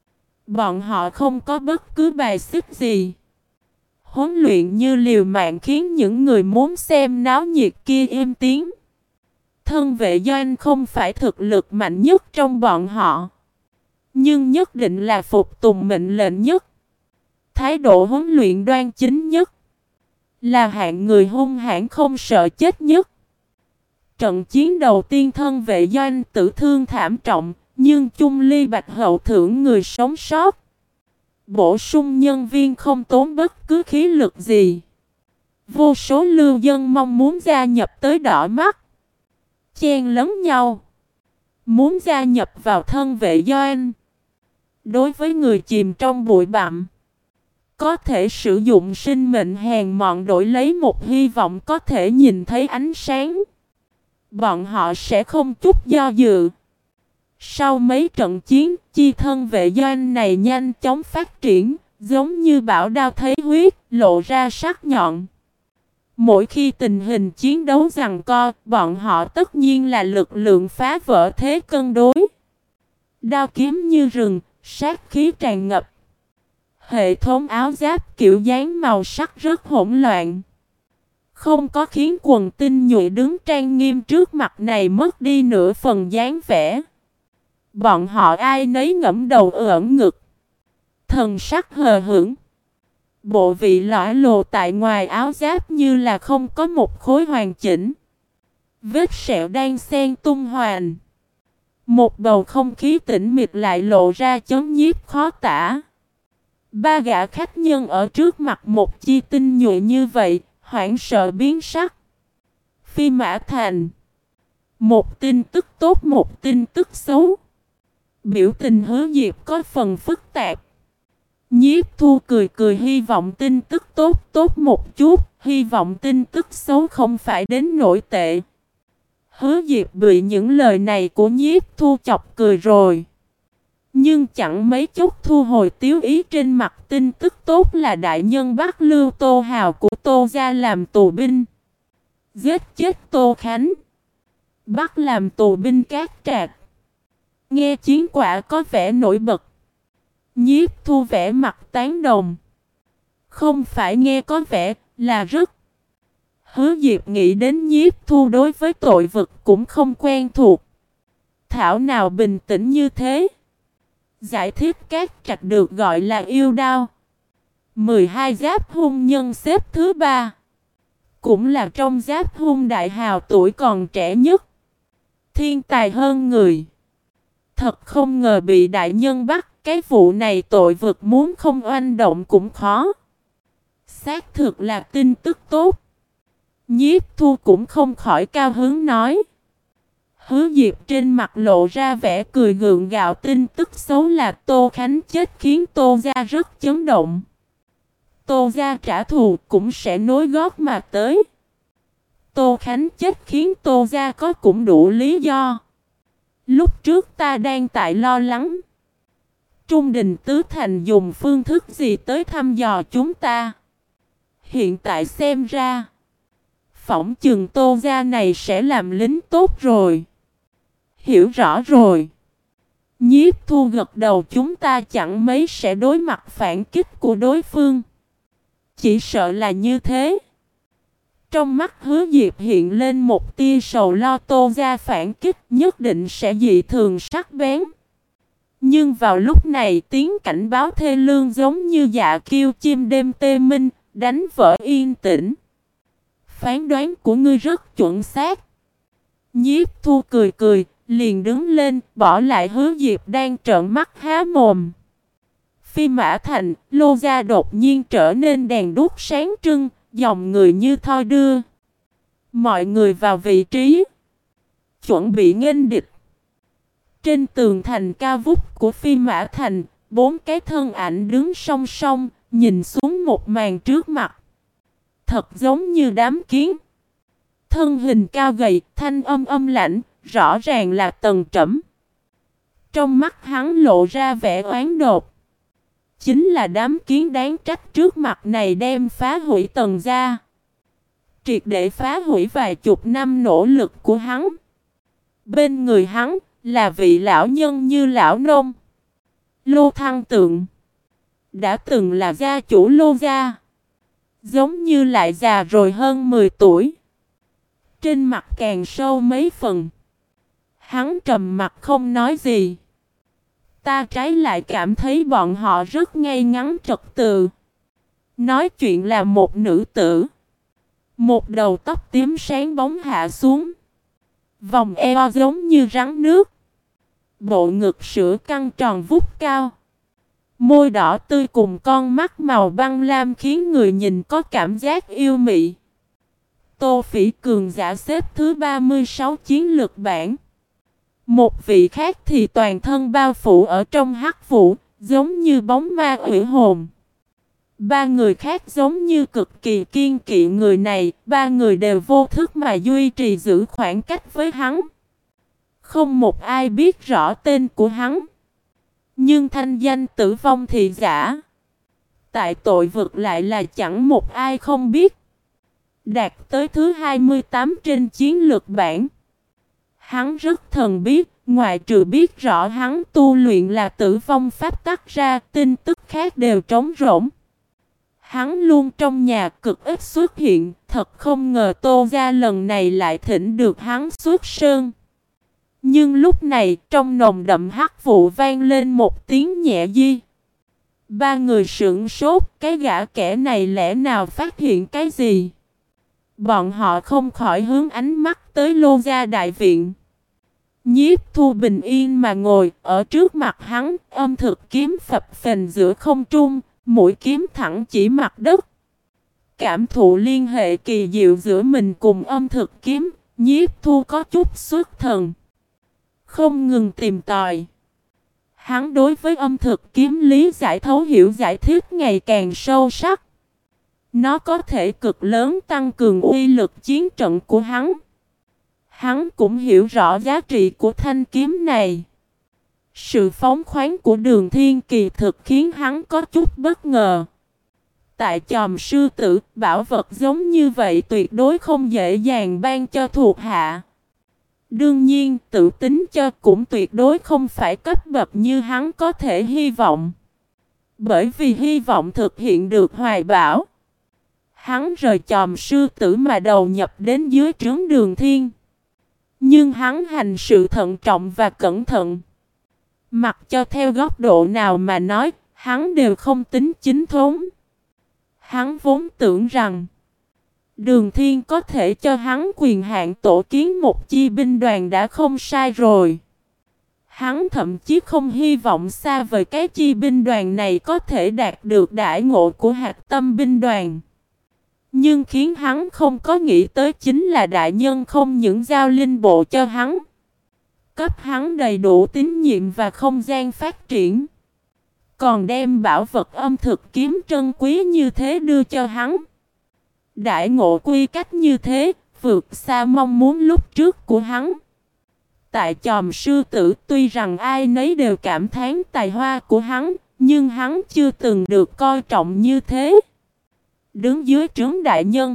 bọn họ không có bất cứ bài xích gì. Huấn luyện như liều mạng khiến những người muốn xem náo nhiệt kia im tiếng. Thân vệ doanh không phải thực lực mạnh nhất trong bọn họ, nhưng nhất định là phục tùng mệnh lệnh nhất. Thái độ huấn luyện đoan chính nhất. Là hạng người hung hãn không sợ chết nhất. Trận chiến đầu tiên thân vệ doanh tử thương thảm trọng, nhưng chung ly bạch hậu thưởng người sống sót. Bổ sung nhân viên không tốn bất cứ khí lực gì. Vô số lưu dân mong muốn gia nhập tới đỏ mắt. Chen lấn nhau. Muốn gia nhập vào thân vệ doanh. Đối với người chìm trong bụi bặm, có thể sử dụng sinh mệnh hèn mọn đổi lấy một hy vọng có thể nhìn thấy ánh sáng. Bọn họ sẽ không chút do dự. Sau mấy trận chiến, chi thân vệ doanh này nhanh chóng phát triển, giống như bão đao thấy huyết, lộ ra sắc nhọn. Mỗi khi tình hình chiến đấu giằng co, bọn họ tất nhiên là lực lượng phá vỡ thế cân đối. Đao kiếm như rừng, sát khí tràn ngập. Hệ thống áo giáp kiểu dáng màu sắc rất hỗn loạn. Không có khiến quần tinh nhuệ đứng trang nghiêm trước mặt này mất đi nửa phần dáng vẻ. Bọn họ ai nấy ngẫm đầu ẩn ngực. Thần sắc hờ hững. Bộ vị lõi lồ tại ngoài áo giáp như là không có một khối hoàn chỉnh. Vết sẹo đang xen tung hoành. Một bầu không khí tĩnh mịch lại lộ ra chấn nhiếp khó tả. Ba gã khách nhân ở trước mặt một chi tinh nhuệ như vậy, hoảng sợ biến sắc. Phi Mã Thành. Một tin tức tốt, một tin tức xấu. Biểu tình Hứa Diệp có phần phức tạp. Nhiếp Thu cười cười hy vọng tin tức tốt tốt một chút, hy vọng tin tức xấu không phải đến nổi tệ. Hứa Diệp bị những lời này của Nhiếp Thu chọc cười rồi. Nhưng chẳng mấy chốc thu hồi tiếu ý trên mặt. Tin tức tốt là đại nhân bắt Lưu Tô Hào của Tô gia làm tù binh, giết chết Tô Khánh, bắt làm tù binh Cát Trạc. Nghe chiến quả có vẻ nổi bật. Nhiếp Thu vẻ mặt tán đồng. Không phải nghe có vẻ, là rất. Hứa Diệp nghĩ đến Nhiếp Thu đối với tội vực cũng không quen thuộc. Thảo nào bình tĩnh như thế. Giải thích Cát Trạch được gọi là yêu đao. mười hai giáp hung nhân xếp thứ ba. Cũng là trong giáp hung đại hào tuổi còn trẻ nhất. Thiên tài hơn người. Thật không ngờ bị đại nhân bắt. Cái vụ này tội vực muốn không oanh động cũng khó. Xác thực là tin tức tốt. Nhiếp Thu cũng không khỏi cao hứng nói. Hứa Diệp trên mặt lộ ra vẻ cười gượng gạo. Tin tức xấu là Tô Khánh chết khiến Tô gia rất chấn động. Tô gia trả thù cũng sẽ nối gót mà tới. Tô Khánh chết khiến Tô gia có cũng đủ lý do. Lúc trước ta đang tại lo lắng Trung Đình Tứ Thành dùng phương thức gì tới thăm dò chúng ta. Hiện tại xem ra phỏng chừng Tô gia này sẽ làm lính tốt rồi. Hiểu rõ rồi. Nhiếp Thu gật đầu. Chúng ta chẳng mấy sẽ đối mặt phản kích của đối phương. Chỉ sợ là như thế. Trong mắt Hứa Diệp hiện lên một tia sầu lo. Tô gia phản kích nhất định sẽ dị thường sắc bén. Nhưng vào lúc này tiếng cảnh báo thê lương giống như dạ kêu chim đêm tê minh, đánh vỡ yên tĩnh. Phán đoán của ngươi rất chuẩn xác. Nhiếp Thu cười cười, liền đứng lên, bỏ lại Hứa Diệp đang trợn mắt há mồm. Phi Mã Thành, Lô gia đột nhiên trở nên đèn đuốc sáng trưng, dòng người như thoi đưa. Mọi người vào vị trí. chuẩn bị nghênh địch. Trên tường thành cao vút của Phi Mã Thành, bốn cái thân ảnh đứng song song, nhìn xuống một màn trước mặt. Thật giống như đám kiến. Thân hình cao gầy, thanh âm âm lãnh, rõ ràng là Tần Trẫm. Trong mắt hắn lộ ra vẻ oán độc. Chính là đám kiến đáng trách trước mặt này đem phá hủy Tần gia. Triệt để phá hủy vài chục năm nỗ lực của hắn. Bên người hắn là vị lão nhân như lão nông. Lô Thăng Tượng đã từng là gia chủ Lô gia. Giống như lại già rồi hơn mười tuổi. Trên mặt càng sâu mấy phần. Hắn trầm mặt không nói gì. Ta trái lại cảm thấy bọn họ rất ngay ngắn trật tự. Nói chuyện là một nữ tử. Một đầu tóc tím sáng bóng hạ xuống. Vòng eo giống như rắn nước. Bộ ngực sữa căng tròn vút cao. Môi đỏ tươi cùng con mắt màu băng lam khiến người nhìn có cảm giác yêu mị. Tô Phỉ cường giả xếp thứ ba mươi sáu chiến lược bảng. Một vị khác thì toàn thân bao phủ ở trong hắc vụ, giống như bóng ma ủy hồn. Ba người khác giống như cực kỳ kiên kỵ người này, ba người đều vô thức mà duy trì giữ khoảng cách với hắn. Không một ai biết rõ tên của hắn. Nhưng thanh danh tử vong thì giả. Tại tội vực lại là chẳng một ai không biết. Đạt tới thứ hai mươi tám trên chiến lược bảng. Hắn rất thần bí, ngoại trừ biết rõ hắn tu luyện là tử vong pháp tắc ra, tin tức khác đều trống rỗng. Hắn luôn trong nhà cực ít xuất hiện, thật không ngờ Tô gia lần này lại thỉnh được hắn xuất sơn. Nhưng lúc này, trong nồng đậm hắc vụ vang lên một tiếng nhẹ di. Ba người sững sốt, cái gã kẻ này lẽ nào phát hiện cái gì? Bọn họ không khỏi hướng ánh mắt tới Lô gia đại viện. Nhiếp Thu bình yên mà ngồi, ở trước mặt hắn, âm thực kiếm phập phình giữa không trung, mũi kiếm thẳng chỉ mặt đất. Cảm thụ liên hệ kỳ diệu giữa mình cùng âm thực kiếm, Nhiếp Thu có chút xuất thần. Không ngừng tìm tòi. Hắn đối với âm thực kiếm lý giải thấu hiểu giải thích ngày càng sâu sắc. Nó có thể cực lớn tăng cường uy lực chiến trận của hắn. Hắn cũng hiểu rõ giá trị của thanh kiếm này. Sự phóng khoáng của Đường Thiên kỳ thực khiến hắn có chút bất ngờ. Tại chòm sư tử, bảo vật giống như vậy tuyệt đối không dễ dàng ban cho thuộc hạ. Đương nhiên, tự tính cho cũng tuyệt đối không phải cấp bậc như hắn có thể hy vọng. Bởi vì hy vọng thực hiện được hoài bão. Hắn rời chòm sư tử mà đầu nhập đến dưới trướng Đường Thiên. Nhưng hắn hành sự thận trọng và cẩn thận. Mặc cho theo góc độ nào mà nói, hắn đều không tính chính thống. Hắn vốn tưởng rằng Đường Thiên có thể cho hắn quyền hạn tổ kiến một chi binh đoàn đã không sai rồi. Hắn thậm chí không hy vọng xa vời cái chi binh đoàn này có thể đạt được đãi ngộ của hạt tâm binh đoàn. Nhưng khiến hắn không có nghĩ tới chính là đại nhân không những giao linh bộ cho hắn, cấp hắn đầy đủ tín nhiệm và không gian phát triển, còn đem bảo vật âm thực kiếm trân quý như thế đưa cho hắn. Đại ngộ quy cách như thế, vượt xa mong muốn lúc trước của hắn. Tại chòm sư tử tuy rằng ai nấy đều cảm thán tài hoa của hắn, nhưng hắn chưa từng được coi trọng như thế. Đứng dưới trướng đại nhân,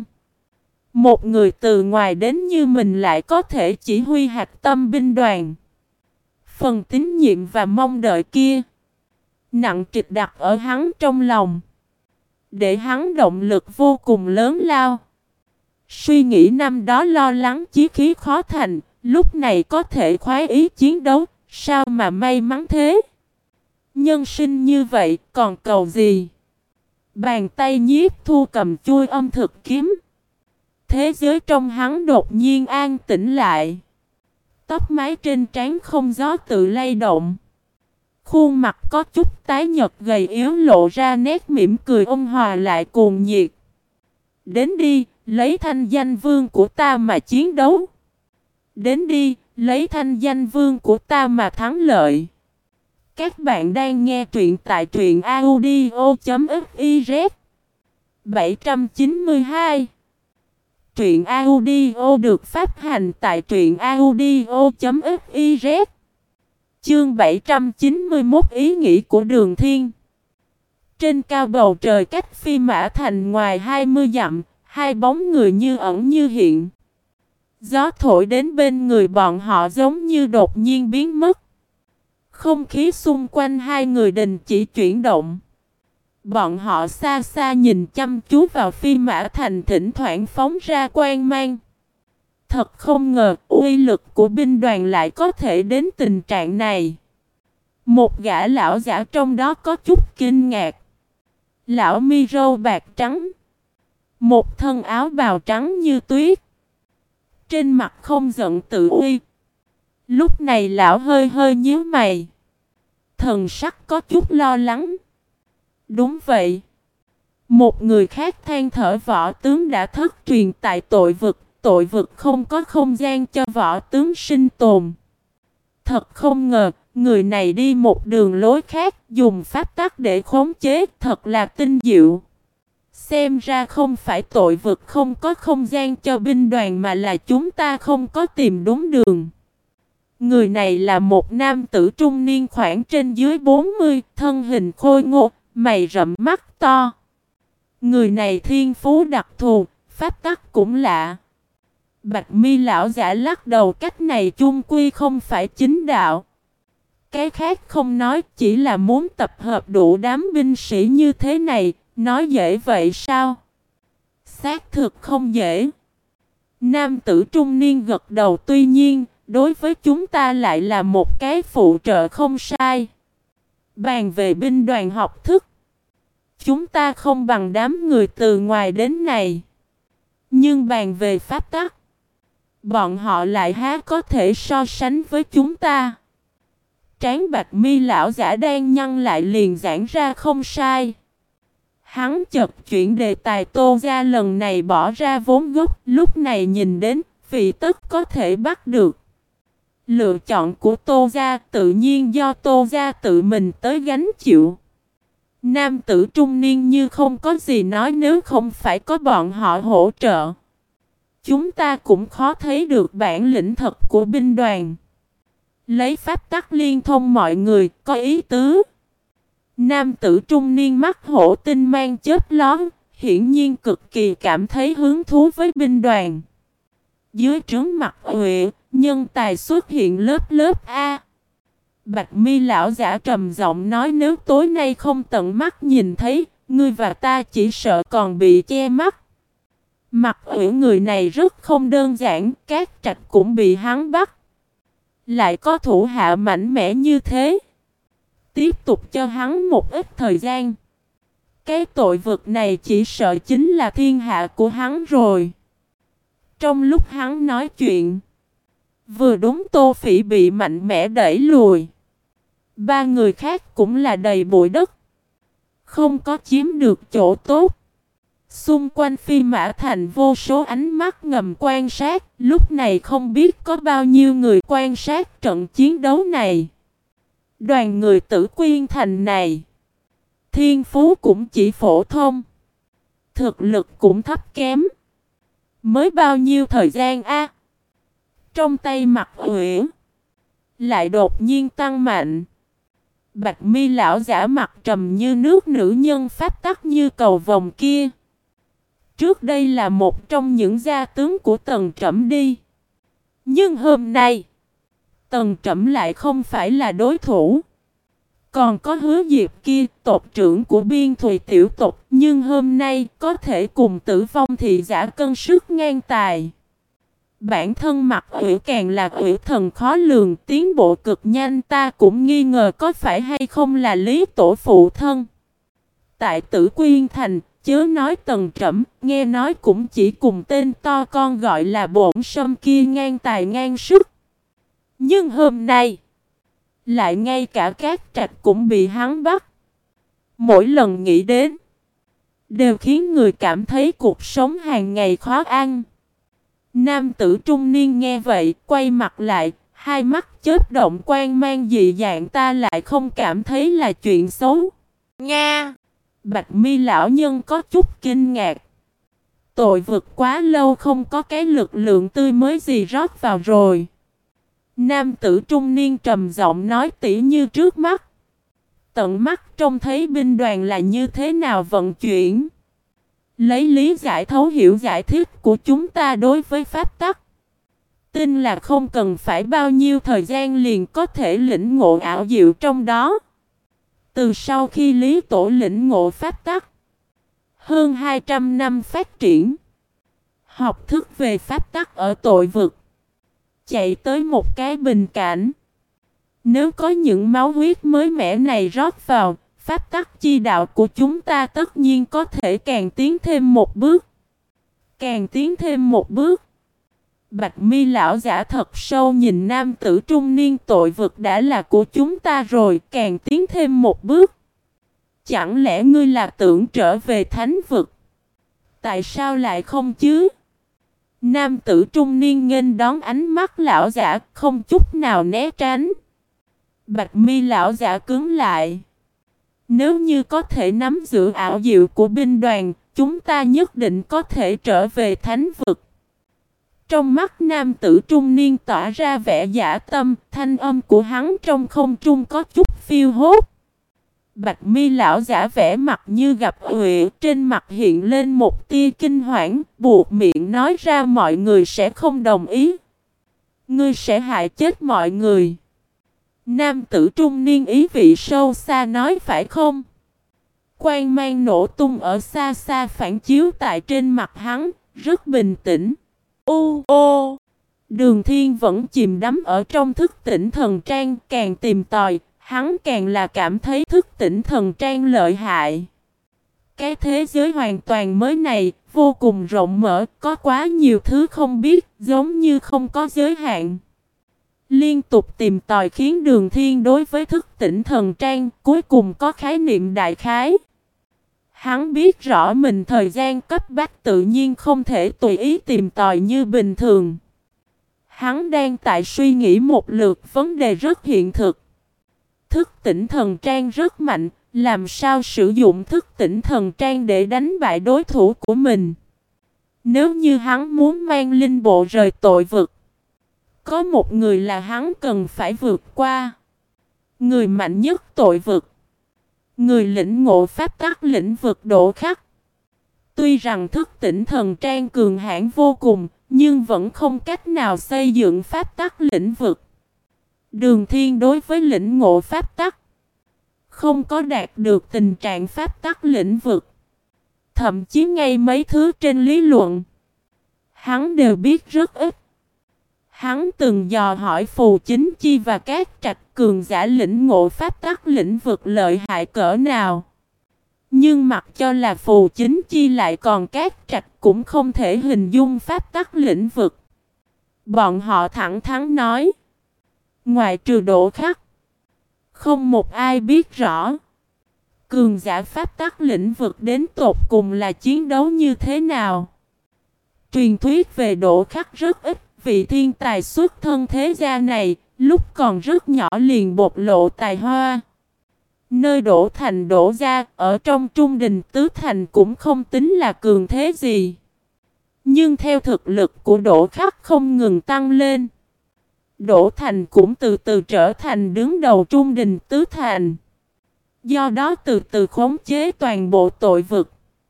một người từ ngoài đến như mình lại có thể chỉ huy hạt tâm binh đoàn. Phần tín nhiệm và mong đợi kia nặng trịch đặt ở hắn trong lòng, để hắn động lực vô cùng lớn lao. Suy nghĩ năm đó lo lắng chí khí khó thành, lúc này có thể khoái ý chiến đấu, sao mà may mắn thế? Nhân sinh như vậy còn cầu gì? Bàn tay Nhiếp Thu cầm chui âm thực kiếm. Thế giới trong hắn đột nhiên an tĩnh lại. Tóc mái trên trán không gió tự lay động. Khuôn mặt có chút tái nhợt gầy yếu lộ ra nét mỉm cười ôn hòa lại cuồng nhiệt. Đến đi, lấy thanh danh vương của ta mà chiến đấu. Đến đi, lấy thanh danh vương của ta mà thắng lợi. Các bạn đang nghe truyện tại truyện audio.fiz bảy trăm chín mươi hai. Truyện audio được phát hành tại truyện audio.fiz. Chương bảy trăm chín mươi mốt ý nghĩ của Đường Thiên. Trên cao bầu trời cách Phi Mã Thành ngoài hai mươi dặm, hai bóng người như ẩn như hiện. Gió thổi đến bên người bọn họ giống như đột nhiên biến mất. Không khí xung quanh hai người đình chỉ chuyển động. Bọn họ xa xa nhìn chăm chú vào Phi Mã Thành thỉnh thoảng phóng ra quang mang. Thật không ngờ uy lực của binh đoàn lại có thể đến tình trạng này. Một gã lão giả trong đó có chút kinh ngạc. Lão mi râu bạc trắng. Một thân áo bào trắng như tuyết. Trên mặt không giận tự uy. Lúc này lão hơi hơi nhíu mày. Thần sắc có chút lo lắng. Đúng vậy. Một người khác than thở võ tướng đã thất truyền tại tội vực. Tội vực không có không gian cho võ tướng sinh tồn. Thật không ngờ, người này đi một đường lối khác, dùng pháp tắc để khống chế, thật là tinh diệu. Xem ra không phải tội vực không có không gian cho binh đoàn mà là chúng ta không có tìm đúng đường. Người này là một nam tử trung niên khoảng trên dưới bốn mươi, thân hình khôi ngô, mày rậm mắt to. Người này thiên phú đặc thù, pháp tắc cũng lạ. Bạch mi lão giả lắc đầu, cách này chung quy không phải chính đạo. Cái khác không nói, chỉ là muốn tập hợp đủ đám binh sĩ như thế này, nói dễ vậy sao? Xác thực không dễ. Nam tử trung niên gật đầu, tuy nhiên, đối với chúng ta lại là một cái phụ trợ không sai. Bàn về binh đoàn học thức, chúng ta không bằng đám người từ ngoài đến này. Nhưng bàn về pháp tắc, bọn họ lại há có thể so sánh với chúng ta. Trán bạch mi lão giả đang nhăn lại liền giãn ra, không sai. Hắn chợt chuyển đề tài. Tô gia lần này bỏ ra vốn gốc, lúc này nhìn đến vị tất có thể bắt được. Lựa chọn của Tô gia tự nhiên do Tô gia tự mình tới gánh chịu. Nam tử trung niên như không có gì nói, nếu không phải có bọn họ hỗ trợ, chúng ta cũng khó thấy được bản lĩnh thật của binh đoàn. Lấy pháp tắc liên thông mọi người, có ý tứ. Nam tử trung niên mắt hổ tinh mang chớp lóe, hiển nhiên cực kỳ cảm thấy hứng thú với binh đoàn. Dưới trướng mặt Huệ, nhân tài xuất hiện lớp lớp A. Bạch mi lão giả trầm giọng nói, nếu tối nay không tận mắt nhìn thấy, ngươi và ta chỉ sợ còn bị che mắt. Mặt Huệ người này rất không đơn giản, Cát Trạch cũng bị hắn bắt. Lại có thủ hạ mạnh mẽ như thế. Tiếp tục cho hắn một ít thời gian. Cái tội vực này chỉ sợ chính là thiên hạ của hắn rồi. Trong lúc hắn nói chuyện, vừa đúng Tô Phỉ bị mạnh mẽ đẩy lùi. Ba người khác cũng là đầy bụi đất, không có chiếm được chỗ tốt. Xung quanh Phi Mã Thành vô số ánh mắt ngầm quan sát, lúc này không biết có bao nhiêu người quan sát trận chiến đấu này. Đoàn người Tử Quyên Thành này, thiên phú cũng chỉ phổ thông, thực lực cũng thấp kém. Mới bao nhiêu thời gian a? Trong tay Mặt Uyển lại đột nhiên tăng mạnh. Bạch mi lão giả mặt trầm như nước, nữ nhân pháp tắc như cầu vồng kia. Trước đây là một trong những gia tướng của Tần Trẫm đi. Nhưng hôm nay, Tần Trẫm lại không phải là đối thủ. Còn có Hứa Diệp kia, tộc trưởng của Biên Thùy tiểu tộc, nhưng hôm nay có thể cùng Tử Vong thị giả cân sức ngang tài. Bản thân Mặt Uyển càng là uyển thần khó lường, tiến bộ cực nhanh, ta cũng nghi ngờ có phải hay không là Lý Tổ phụ thân. Tại Tử Quyên Thành, chớ nói Tần Trẫm, nghe nói cũng chỉ cùng tên to con gọi là Bổn Sâm kia ngang tài ngang sức. Nhưng hôm nay, lại ngay cả Cát Trạch cũng bị hắn bắt. Mỗi lần nghĩ đến, đều khiến người cảm thấy cuộc sống hàng ngày khó ăn. Nam tử trung niên nghe vậy, quay mặt lại, Hai mắt chớp động quang mang dị dạng, ta lại không cảm thấy là chuyện xấu. Nga! Bạch mi lão nhân có chút kinh ngạc. Tội vực quá lâu không có cái lực lượng tươi mới gì rót vào rồi. Nam tử trung niên trầm giọng nói, tỉ như trước mắt. Tận mắt trông thấy binh đoàn là như thế nào vận chuyển. Lấy lý giải thấu hiểu giải thích của chúng ta đối với pháp tắc. Tin là không cần phải bao nhiêu thời gian liền có thể lĩnh ngộ ảo diệu trong đó. Từ sau khi Lý Tổ lĩnh ngộ pháp tắc, hơn hai trăm năm phát triển, học thức về pháp tắc ở tội vực, chạy tới một cái bình cảnh. Nếu có những máu huyết mới mẻ này rót vào, pháp tắc chi đạo của chúng ta tất nhiên có thể càng tiến thêm một bước. Càng tiến thêm một bước. Bạch mi lão giả thật sâu nhìn nam tử trung niên, tội vực đã là của chúng ta rồi, càng tiến thêm một bước. Chẳng lẽ ngươi là tưởng trở về thánh vực? Tại sao lại không chứ? Nam tử trung niên nghênh đón ánh mắt lão giả, không chút nào né tránh. Bạch mi lão giả cứng lại. Nếu như có thể nắm giữ ảo diệu của binh đoàn, chúng ta nhất định có thể trở về thánh vực. Trong mắt nam tử trung niên tỏa ra vẻ dã tâm, thanh âm của hắn trong không trung có chút phiêu hốt. Bạch mi lão giả vẻ mặt như gặp huệ, trên mặt hiện lên một tia kinh hoảng, buộc miệng nói ra, mọi người sẽ không đồng ý. Ngươi sẽ hại chết mọi người. Nam tử trung niên ý vị sâu xa nói, phải không? Quang mang nổ tung ở xa xa phản chiếu tại trên mặt hắn, rất bình tĩnh. U ô Đường Thiên vẫn chìm đắm ở trong thức tỉnh thần trang, càng tìm tòi, hắn càng là cảm thấy thức tỉnh thần trang lợi hại. Cái thế giới hoàn toàn mới này, vô cùng rộng mở, có quá nhiều thứ không biết, giống như không có giới hạn. Liên tục tìm tòi khiến Đường Thiên đối với thức tỉnh thần trang cuối cùng có khái niệm đại khái. Hắn biết rõ mình thời gian cấp bách tự nhiên không thể tùy ý tìm tòi như bình thường. Hắn đang tại suy nghĩ một lượt vấn đề rất hiện thực. Thức tỉnh thần trang rất mạnh, làm sao sử dụng thức tỉnh thần trang để đánh bại đối thủ của mình? Nếu như hắn muốn mang linh bộ rời tội vực, có một người là hắn cần phải vượt qua. Người mạnh nhất tội vực. Người lĩnh ngộ pháp tắc lĩnh vực Đỗ Khắc. Tuy rằng thức tỉnh thần trang cường hãn vô cùng, nhưng vẫn không cách nào xây dựng pháp tắc lĩnh vực. Đường Thiên đối với lĩnh ngộ pháp tắc không có đạt được tình trạng pháp tắc lĩnh vực. Thậm chí ngay mấy thứ trên lý luận, hắn đều biết rất ít. Hắn từng dò hỏi Phù Chính Chi và các trạch cường giả lĩnh ngộ pháp tắc lĩnh vực lợi hại cỡ nào. Nhưng mặc cho là Phù Chính Chi lại còn các trạch cũng không thể hình dung pháp tắc lĩnh vực. Bọn họ thẳng thắn nói, ngoại trừ Đỗ Khắc, không một ai biết rõ cường giả pháp tắc lĩnh vực đến tột cùng là chiến đấu như thế nào. Truyền thuyết về Đỗ Khắc rất ít. Vị thiên tài xuất thân thế gia này, lúc còn rất nhỏ liền bộc lộ tài hoa. Nơi Đỗ Thành Đỗ gia, ở trong Trung Đình Tứ Thành cũng không tính là cường thế gì. Nhưng theo thực lực của Đỗ Khắc không ngừng tăng lên, Đỗ Thành cũng từ từ trở thành đứng đầu Trung Đình Tứ Thành. Do đó từ từ khống chế toàn bộ tội vực.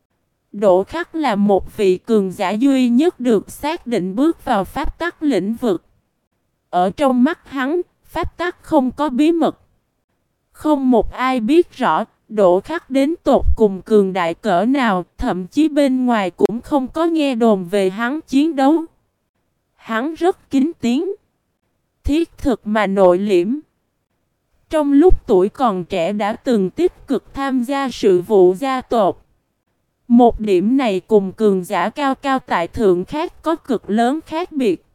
Đỗ Khắc là một vị cường giả duy nhất được xác định bước vào pháp tắc lĩnh vực. Ở trong mắt hắn, pháp tắc không có bí mật. Không một ai biết rõ Đỗ Khắc đến tột cùng cường đại cỡ nào, thậm chí bên ngoài cũng không có nghe đồn về hắn chiến đấu. Hắn rất kín tiếng, thiết thực mà nội liễm. Trong lúc tuổi còn trẻ đã từng tích cực tham gia sự vụ gia tộc. Một điểm này cùng cường giả cao cao tại thượng khác có cực lớn khác biệt.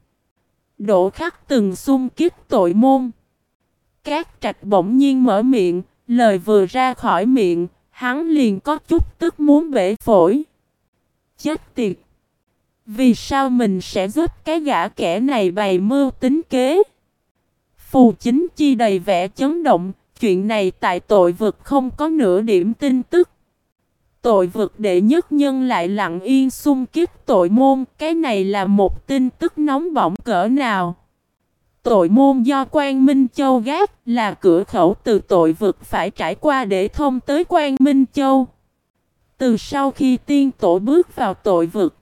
Đỗ Khắc từng xung kích tội môn. Các trạch bỗng nhiên mở miệng, lời vừa ra khỏi miệng, hắn liền có chút tức muốn bể phổi. Chết tiệt! Vì sao mình sẽ giúp cái gã kẻ này bày mưu tính kế? Phù Chính Chi đầy vẻ chấn động, chuyện này tại tội vực không có nửa điểm tin tức. Tội vực đệ nhất nhân lại lặng yên xung kích tội môn, cái này là một tin tức nóng bỏng cỡ nào. Tội môn do Quang Minh Châu gác, là cửa khẩu từ tội vực phải trải qua để thông tới Quang Minh Châu. Từ sau khi tiên tổ bước vào tội vực,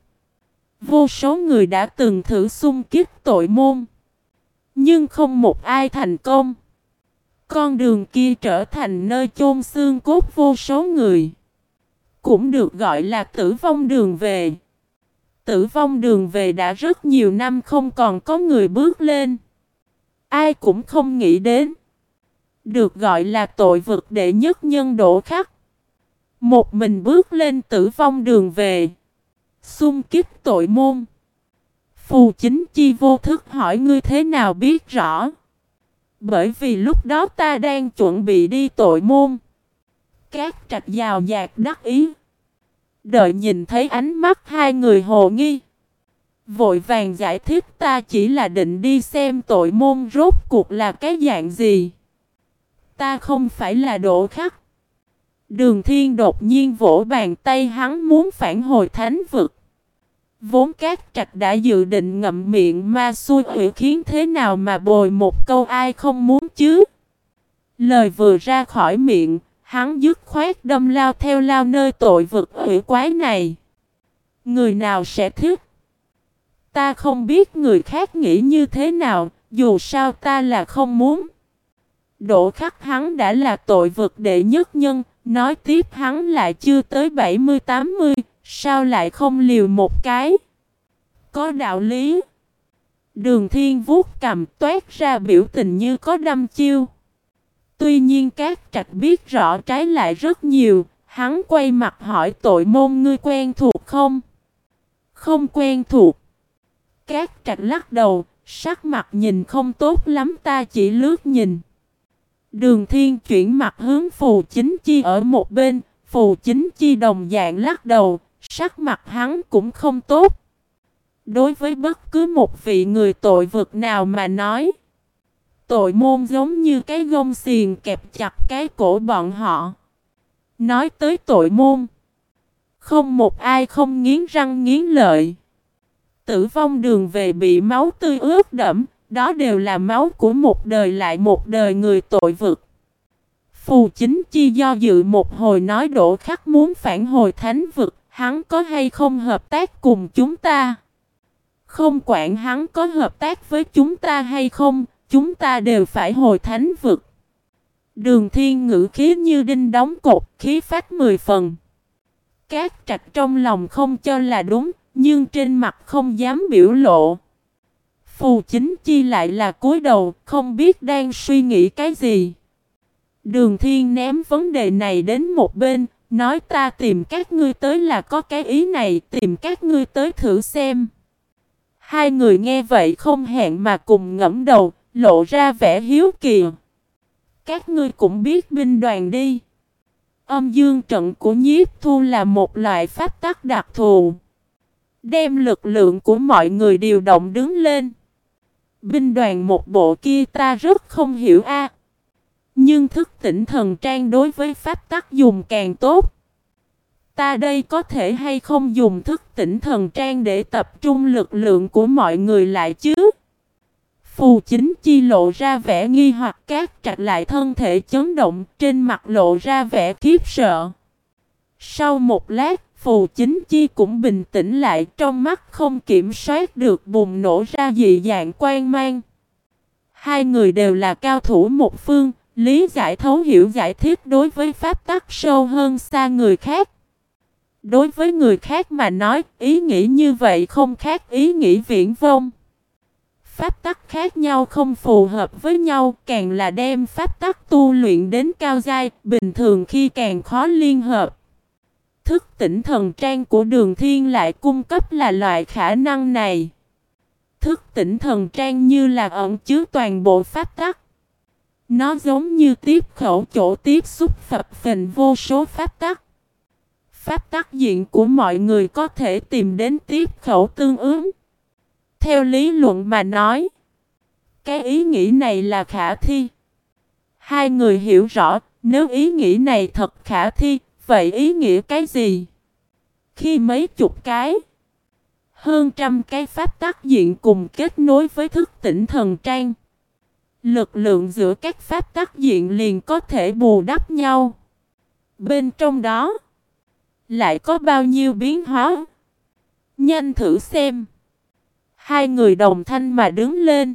vô số người đã từng thử xung kích tội môn, nhưng không một ai thành công. Con đường kia trở thành nơi chôn xương cốt vô số người, cũng được gọi là tử vong đường về. Tử vong đường về đã rất nhiều năm không còn có người bước lên. Ai cũng không nghĩ đến, được gọi là tội vực đệ nhất nhân Đỗ Khắc, một mình bước lên tử vong đường về, xung kích tội môn. Phù Chính Chi vô thức hỏi: ngươi thế nào biết rõ? Bởi vì lúc đó ta đang chuẩn bị đi tội môn. Cát Trạch giàu dạt đắc ý, đợi nhìn thấy ánh mắt hai người hồ nghi, vội vàng giải thích: ta chỉ là định đi xem tội môn rốt cuộc là cái dạng gì. Ta không phải là Đỗ Khắc. Đường Thiên đột nhiên vỗ bàn tay, hắn muốn phản hồi thánh vực. Vốn Cát Trạch đã dự định ngậm miệng ma xui quỷ khiến, thế nào mà bồi một câu ai không muốn chứ. Lời vừa ra khỏi miệng, hắn dứt khoát đâm lao theo lao nơi tội vực quỷ quái này. Người nào sẽ thích? Ta không biết người khác nghĩ như thế nào, dù sao ta là không muốn. Đỗ Khắc hắn đã là tội vực đệ nhất nhân, nói tiếp hắn lại chưa tới bảy mươi tám mươi, sao lại không liều một cái? Có đạo lý. Đường Thiên vuốt cằm toát ra biểu tình như có đăm chiêu. Tuy nhiên Cát Trạch biết rõ trái lại rất nhiều, hắn quay mặt hỏi: tội môn ngươi quen thuộc không? Không quen thuộc. Cát Trạch lắc đầu, sắc mặt nhìn không tốt lắm, ta chỉ lướt nhìn. Đường Thiên chuyển mặt hướng Phù Chính Chi ở một bên, Phù Chính Chi đồng dạng lắc đầu, sắc mặt hắn cũng không tốt. Đối với bất cứ một vị người tội vực nào mà nói, tội môn giống như cái gông xiềng kẹp chặt cái cổ bọn họ. Nói tới tội môn, không một ai không nghiến răng nghiến lợi. Tử vong đường về bị máu tươi ướt đẫm, đó đều là máu của một đời lại một đời người tội vực. Phù Chính Chi do dự một hồi nói: Đỗ Khắc muốn phản hồi thánh vực, hắn có hay không hợp tác cùng chúng ta? Không quản hắn có hợp tác với chúng ta hay không, chúng ta đều phải hồi thánh vực. Đường Thiên ngữ khí như đinh đóng cột, khí phách mười phần. Cát Trạch trong lòng không cho là đúng, nhưng trên mặt không dám biểu lộ. Phù Chính Chi lại là cúi đầu, không biết đang suy nghĩ cái gì. Đường Thiên ném vấn đề này đến một bên, nói: ta tìm các ngươi tới là có cái ý này, tìm các ngươi tới thử xem. Hai người nghe vậy không hẹn mà cùng ngẫm đầu, lộ ra vẻ hiếu kỳ. Các ngươi cũng biết binh đoàn đi. Âm dương trận của Nhiếp Thu là một loại pháp tắc đặc thù, đem lực lượng của mọi người điều động đứng lên. Binh đoàn một bộ kia ta rất không hiểu a. Nhưng thức tỉnh thần trang đối với pháp tắc dùng càng tốt. Ta đây có thể hay không dùng thức tỉnh thần trang để tập trung lực lượng của mọi người lại chứ? Phù Chính Chi lộ ra vẻ nghi hoặc, Cát Trạch lại thân thể chấn động, trên mặt lộ ra vẻ khiếp sợ. Sau một lát, Phù Chính Chi cũng bình tĩnh lại, trong mắt không kiểm soát được bùng nổ ra dị dạng quang mang. Hai người đều là cao thủ một phương, lý giải thấu hiểu giải thích đối với pháp tắc sâu hơn xa người khác. Đối với người khác mà nói, ý nghĩ như vậy không khác ý nghĩ viển vông. Pháp tắc khác nhau không phù hợp với nhau, càng là đem pháp tắc tu luyện đến cao giai, bình thường khi càng khó liên hợp. Thức tỉnh thần trang của Đường Thiên lại cung cấp là loại khả năng này. Thức tỉnh thần trang như là ẩn chứa toàn bộ pháp tắc. Nó giống như tiếp khẩu chỗ tiếp xúc phập phình vô số pháp tắc. Pháp tắc diện của mọi người có thể tìm đến tiếp khẩu tương ứng. Theo lý luận mà nói, cái ý nghĩ này là khả thi. Hai người hiểu rõ, nếu ý nghĩ này thật khả thi, vậy ý nghĩa cái gì? Khi mấy chục cái, hơn trăm cái pháp tắc diện cùng kết nối với thức tỉnh thần trang, lực lượng giữa các pháp tắc diện liền có thể bù đắp nhau. Bên trong đó, lại có bao nhiêu biến hóa? Nhanh thử xem. Hai người đồng thanh mà đứng lên.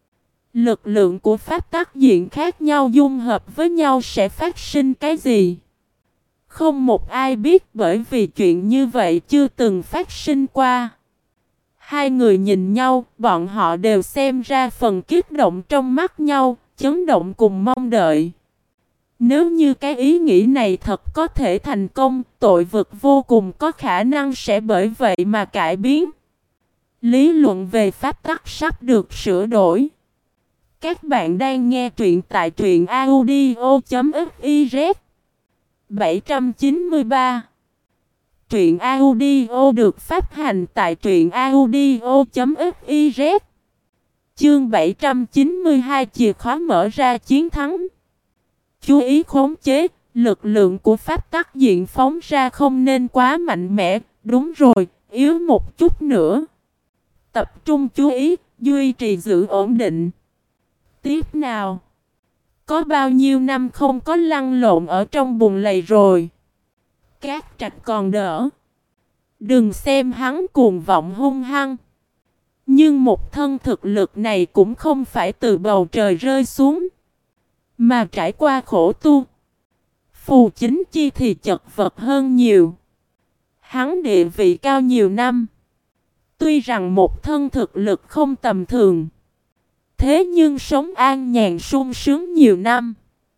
Lực lượng của pháp tắc diện khác nhau dung hợp với nhau sẽ phát sinh cái gì? Không một ai biết, bởi vì chuyện như vậy chưa từng phát sinh qua. Hai người nhìn nhau, bọn họ đều xem ra phần kích động trong mắt nhau, chấn động cùng mong đợi. Nếu như cái ý nghĩ này thật có thể thành công, tội vực vô cùng có khả năng sẽ bởi vậy mà cải biến. Lý luận về pháp tắc sắp được sửa đổi. Các bạn đang nghe truyện tại truyện audio chấm fiz. bảy trăm chín mươi ba. Truyện audio được phát hành tại truyện audio chấm fiz. Chương bảy trăm chín mươi hai, chìa khóa mở ra chiến thắng. Chú ý khống chế, lực lượng của pháp tắc diện phóng ra không nên quá mạnh mẽ, đúng rồi, yếu một chút nữa. Tập trung chú ý, duy trì giữ ổn định. Tiếp nào. Có bao nhiêu năm không có lăn lộn ở trong bùn lầy rồi. Cát Trạch còn đỡ. Đừng xem hắn cuồng vọng hung hăng. Nhưng một thân thực lực này cũng không phải từ bầu trời rơi xuống, mà trải qua khổ tu. Phù Chính Chi thì chật vật hơn nhiều. Hắn địa vị cao nhiều năm. Tuy rằng một thân thực lực không tầm thường, thế nhưng sống an nhàn sung sướng nhiều năm.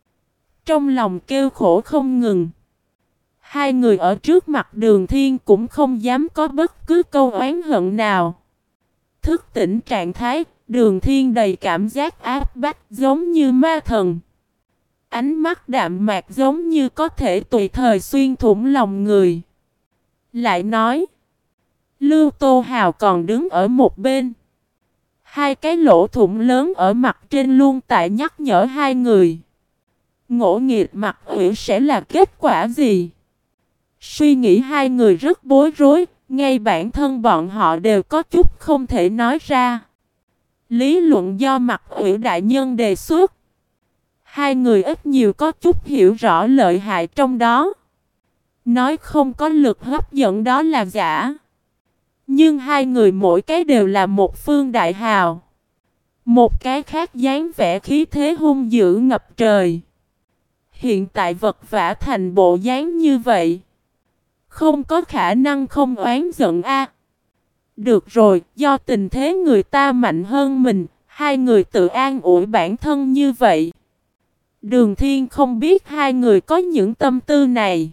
Trong lòng kêu khổ không ngừng. Hai người ở trước mặt Đường Thiên cũng không dám có bất cứ câu oán hận nào. Thức tỉnh trạng thái, Đường Thiên đầy cảm giác áp bách giống như ma thần. Ánh mắt đạm mạc giống như có thể tùy thời xuyên thủng lòng người. Lại nói, Lưu Tô Hào còn đứng ở một bên. Hai cái lỗ thủng lớn ở mặt trên luôn tại nhắc nhở hai người. Ngỗ nghịch mặt ủy sẽ là kết quả gì? Suy nghĩ hai người rất bối rối, ngay bản thân bọn họ đều có chút không thể nói ra. Lý luận do mặt ủy đại nhân đề xuất. Hai người ít nhiều có chút hiểu rõ lợi hại trong đó. Nói không có lực hấp dẫn đó là giả. Nhưng hai người mỗi cái đều là một phương đại hào. Một cái khác dáng vẻ khí thế hung dữ ngập trời. Hiện tại vật vã thành bộ dáng như vậy, không có khả năng không oán giận a. Được rồi, do tình thế người ta mạnh hơn mình, hai người tự an ủi bản thân như vậy. Đường Thiên không biết hai người có những tâm tư này.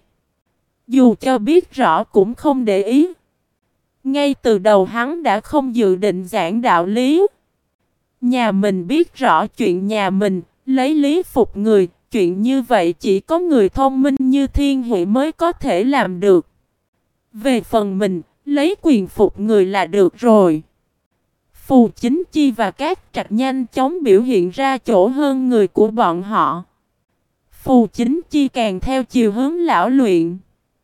Dù cho biết rõ cũng không để ý. Ngay từ đầu hắn đã không dự định giảng đạo lý. Nhà mình biết rõ chuyện nhà mình, lấy lý phục người, chuyện như vậy chỉ có người thông minh như Thiên Huệ mới có thể làm được. Về phần mình, lấy quyền phục người là được rồi. Phù Chính Chi và Cát Trạch nhanh chóng biểu hiện ra chỗ hơn người của bọn họ. Phù Chính Chi càng theo chiều hướng lão luyện.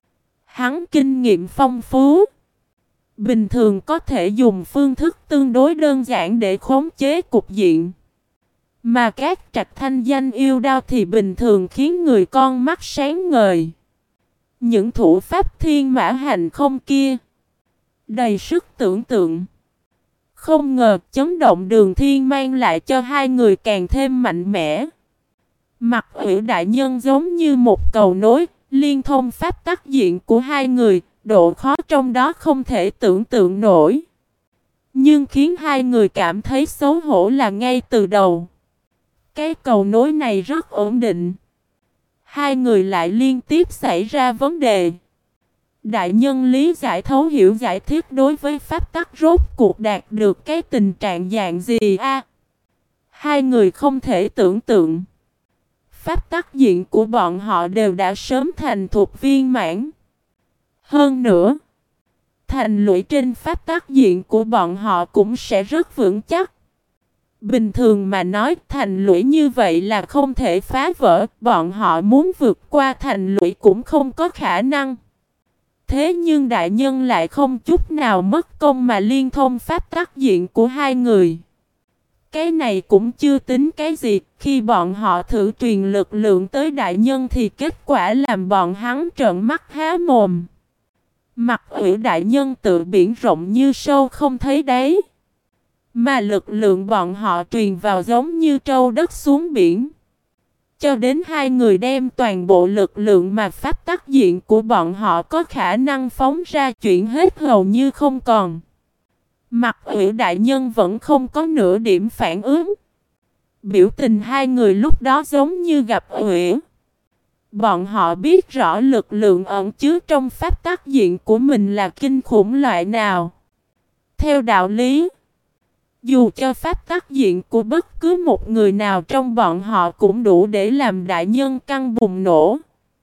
Hắn kinh nghiệm phong phú. Bình thường có thể dùng phương thức tương đối đơn giản để khống chế cục diện. Mà Cát Trạch thanh danh yêu đao thì bình thường khiến người con mắt sáng ngời. Những thủ pháp thiên mã hành không kia, đầy sức tưởng tượng. Không ngờ chấn động Đường Thiên mang lại cho hai người càng thêm mạnh mẽ. Mặt ủy đại nhân giống như một cầu nối, liên thông pháp tắc diện của hai người, độ khó trong đó không thể tưởng tượng nổi. Nhưng khiến hai người cảm thấy xấu hổ là ngay từ đầu, cái cầu nối này rất ổn định. Hai người lại liên tiếp xảy ra vấn đề. Đại nhân lý giải thấu hiểu giải thích đối với pháp tắc rốt cuộc đạt được cái tình trạng dạng gì a? Hai người không thể tưởng tượng. Pháp tắc diện của bọn họ đều đã sớm thành thục viên mãn. Hơn nữa, thành lũy trên pháp tắc diện của bọn họ cũng sẽ rất vững chắc. Bình thường mà nói thành lũy như vậy là không thể phá vỡ, bọn họ muốn vượt qua thành lũy cũng không có khả năng. Thế nhưng đại nhân lại không chút nào mất công mà liên thông pháp tắc diện của hai người. Cái này cũng chưa tính cái gì, khi bọn họ thử truyền lực lượng tới đại nhân thì kết quả làm bọn hắn trợn mắt há mồm. Mặt ủy đại nhân tự biển rộng như sâu không thấy đáy. Mà lực lượng bọn họ truyền vào giống như trâu đất xuống biển. Cho đến hai người đem toàn bộ lực lượng mà pháp tắc diện của bọn họ có khả năng phóng ra chuyển hết hầu như không còn. Mặt ủy đại nhân vẫn không có nửa điểm phản ứng. Biểu tình hai người lúc đó giống như gặp ủy. Bọn họ biết rõ lực lượng ẩn chứa trong pháp tắc diện của mình là kinh khủng loại nào. Theo đạo lý, dù cho pháp tắc diện của bất cứ một người nào trong bọn họ cũng đủ để làm đại nhân căng bùng nổ.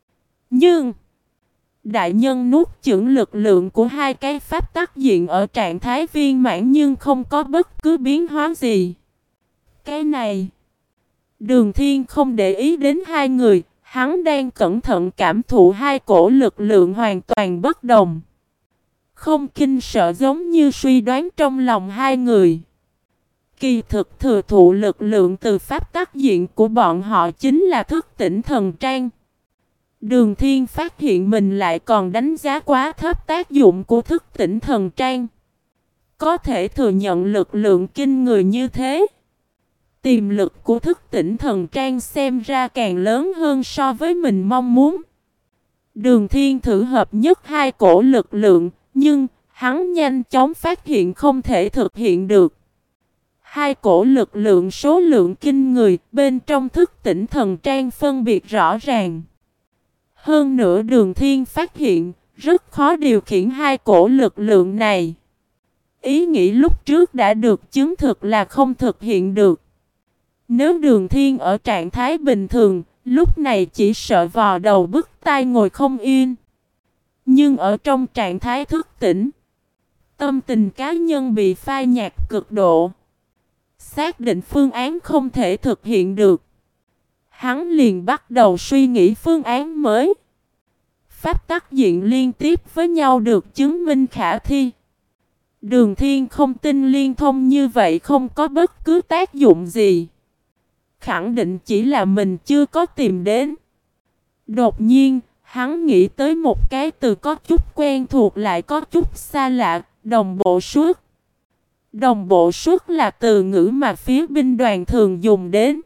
Nhưng đại nhân nuốt chửng lực lượng của hai cái pháp tắc diện ở trạng thái viên mãn nhưng không có bất cứ biến hóa gì. Cái này, Đường Thiên không để ý đến hai người, hắn đang cẩn thận cảm thụ hai cổ lực lượng hoàn toàn bất đồng. Không kinh sợ giống như suy đoán trong lòng hai người. Kỳ thực thừa thụ lực lượng từ pháp tắc diện của bọn họ chính là thức tỉnh thần trang. Đường Thiên phát hiện mình lại còn đánh giá quá thấp tác dụng của thức tỉnh thần trang. Có thể thừa nhận lực lượng kinh người như thế. Tiềm lực của thức tỉnh thần trang xem ra càng lớn hơn so với mình mong muốn. Đường Thiên thử hợp nhất hai cổ lực lượng, nhưng hắn nhanh chóng phát hiện không thể thực hiện được. Hai cổ lực lượng số lượng kinh người bên trong thức tỉnh thần trang phân biệt rõ ràng. Hơn nữa Đường Thiên phát hiện rất khó điều khiển hai cổ lực lượng này. Ý nghĩ lúc trước đã được chứng thực là không thực hiện được. Nếu Đường Thiên ở trạng thái bình thường, lúc này chỉ sợ vò đầu bứt tai ngồi không yên. Nhưng ở trong trạng thái thức tỉnh, tâm tình cá nhân bị phai nhạt cực độ. Xác định phương án không thể thực hiện được, hắn liền bắt đầu suy nghĩ phương án mới. Pháp tắc diện liên tiếp với nhau được chứng minh khả thi. Đường Thiên không tin liên thông như vậy không có bất cứ tác dụng gì. Khẳng định chỉ là mình chưa có tìm đến. Đột nhiên, hắn nghĩ tới một cái từ có chút quen thuộc lại có chút xa lạ, đồng bộ suất. Đồng bộ suất là từ ngữ mà phía binh đoàn thường dùng đến.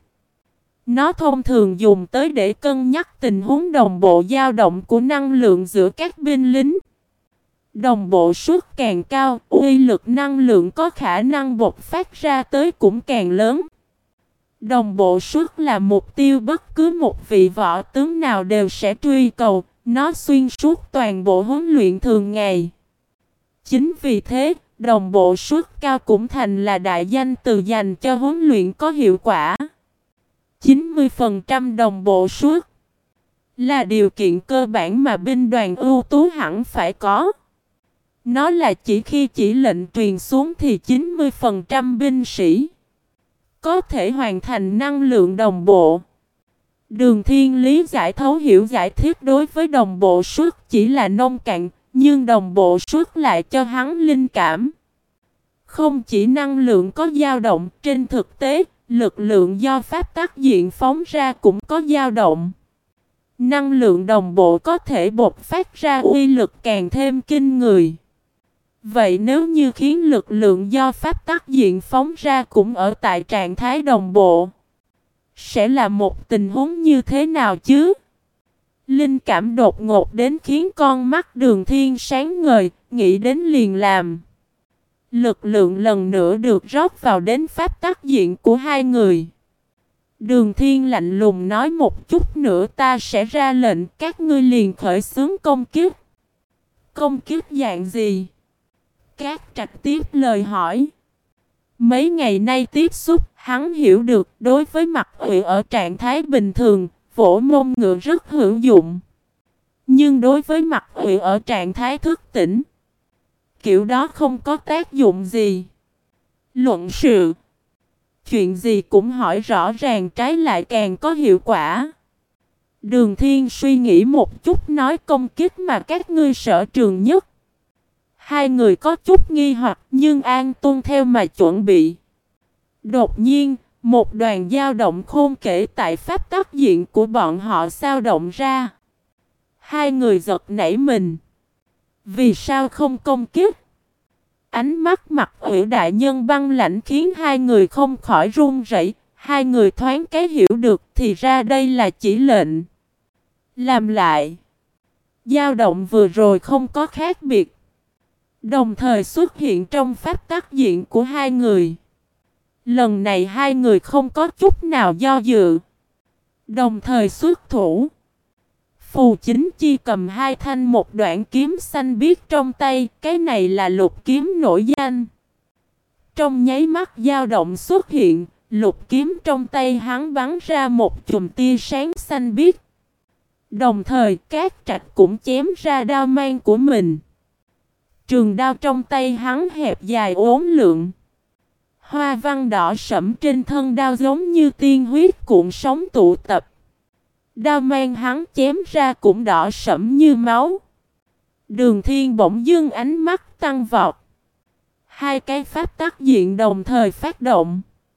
Nó thông thường dùng tới để cân nhắc tình huống đồng bộ dao động của năng lượng giữa các binh lính. Đồng bộ suất càng cao, uy lực năng lượng có khả năng bộc phát ra tới cũng càng lớn. Đồng bộ suất là mục tiêu bất cứ một vị võ tướng nào đều sẽ truy cầu, nó xuyên suốt toàn bộ huấn luyện thường ngày. Chính vì thế, đồng bộ suất cao cũng thành là đại danh từ dành cho huấn luyện có hiệu quả. chín mươi phần trăm đồng bộ suất là điều kiện cơ bản mà binh đoàn ưu tú hẳn phải có. Nó là chỉ khi chỉ lệnh truyền xuống thì chín mươi phần trăm binh sĩ có thể hoàn thành năng lượng đồng bộ. Đường Thiên lý giải thấu hiểu giải thích đối với đồng bộ suất chỉ là nông cạn, nhưng đồng bộ suất lại cho hắn linh cảm. Không chỉ năng lượng có dao động, trên thực tế, lực lượng do pháp tắc diện phóng ra cũng có dao động. Năng lượng đồng bộ có thể bộc phát ra uy lực càng thêm kinh người. Vậy nếu như khiến lực lượng do pháp tắc diện phóng ra cũng ở tại trạng thái đồng bộ, sẽ là một tình huống như thế nào chứ? Linh cảm đột ngột đến khiến con mắt Đường Thiên sáng ngời, nghĩ đến liền làm. Lực lượng lần nữa được rót vào đến pháp tắc diện của hai người. Đường Thiên lạnh lùng nói một chút nữa ta sẽ ra lệnh các ngươi liền khởi xướng công kích. Công kích dạng gì? Các Trạch tiếp lời hỏi. Mấy ngày nay tiếp xúc, hắn hiểu được đối với mặt ủy ở trạng thái bình thường, vỗ mông ngựa rất hữu dụng. Nhưng đối với mặt ủy ở trạng thái thức tỉnh, kiểu đó không có tác dụng gì. Luận sự. Chuyện gì cũng hỏi rõ ràng trái lại càng có hiệu quả. Đường Thiên suy nghĩ một chút nói công kích mà các ngươi sở trường nhất. Hai người có chút nghi hoặc nhưng an tuân theo mà chuẩn bị. Đột nhiên, một đoàn dao động khôn kể tại pháp tắc diện của bọn họ sao động ra. Hai người giật nảy mình. Vì sao không công kích? Ánh mắt mặt Ủy đại nhân băng lãnh khiến hai người không khỏi run rẩy. Hai người thoáng cái hiểu được thì ra đây là chỉ lệnh. Làm lại. Dao động vừa rồi không có khác biệt. Đồng thời xuất hiện trong pháp tắc diện của hai người. Lần này hai người không có chút nào do dự. Đồng thời xuất thủ. Phù Chính Chi cầm hai thanh một đoạn kiếm xanh biếc trong tay. Cái này là lục kiếm nổi danh. Trong nháy mắt dao động xuất hiện. Lục kiếm trong tay hắn bắn ra một chùm tia sáng xanh biếc. Đồng thời Cát Trạch cũng chém ra đao mang của mình. Trường đao trong tay hắn hẹp dài uốn lượn. Hoa văn đỏ sẫm trên thân đao giống như tiên huyết cuộn sóng tụ tập. Đao mang hắn chém ra cũng đỏ sẫm như máu. Đường Thiên bỗng dưng ánh mắt tăng vọt. Hai cái pháp tắc diện đồng thời phát động.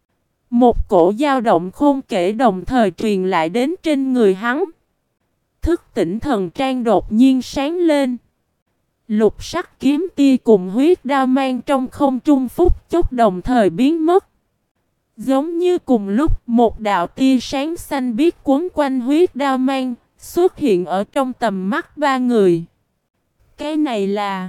Một cổ dao động khôn kể đồng thời truyền lại đến trên người hắn. Thức tỉnh thần trang đột nhiên sáng lên. Lục sắc kiếm tia cùng huyết đao mang trong không trung phút chốc đồng thời biến mất. Giống như cùng lúc một đạo tia sáng xanh biếc cuốn quanh huyết đao mang xuất hiện ở trong tầm mắt ba người. Cái này là...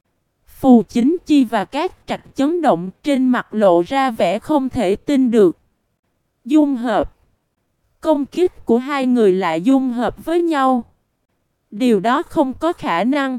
Phù Chính Chi và Cát Trạch chấn động trên mặt lộ ra vẻ không thể tin được. Dung hợp. Công kích của hai người lại dung hợp với nhau. Điều đó không có khả năng.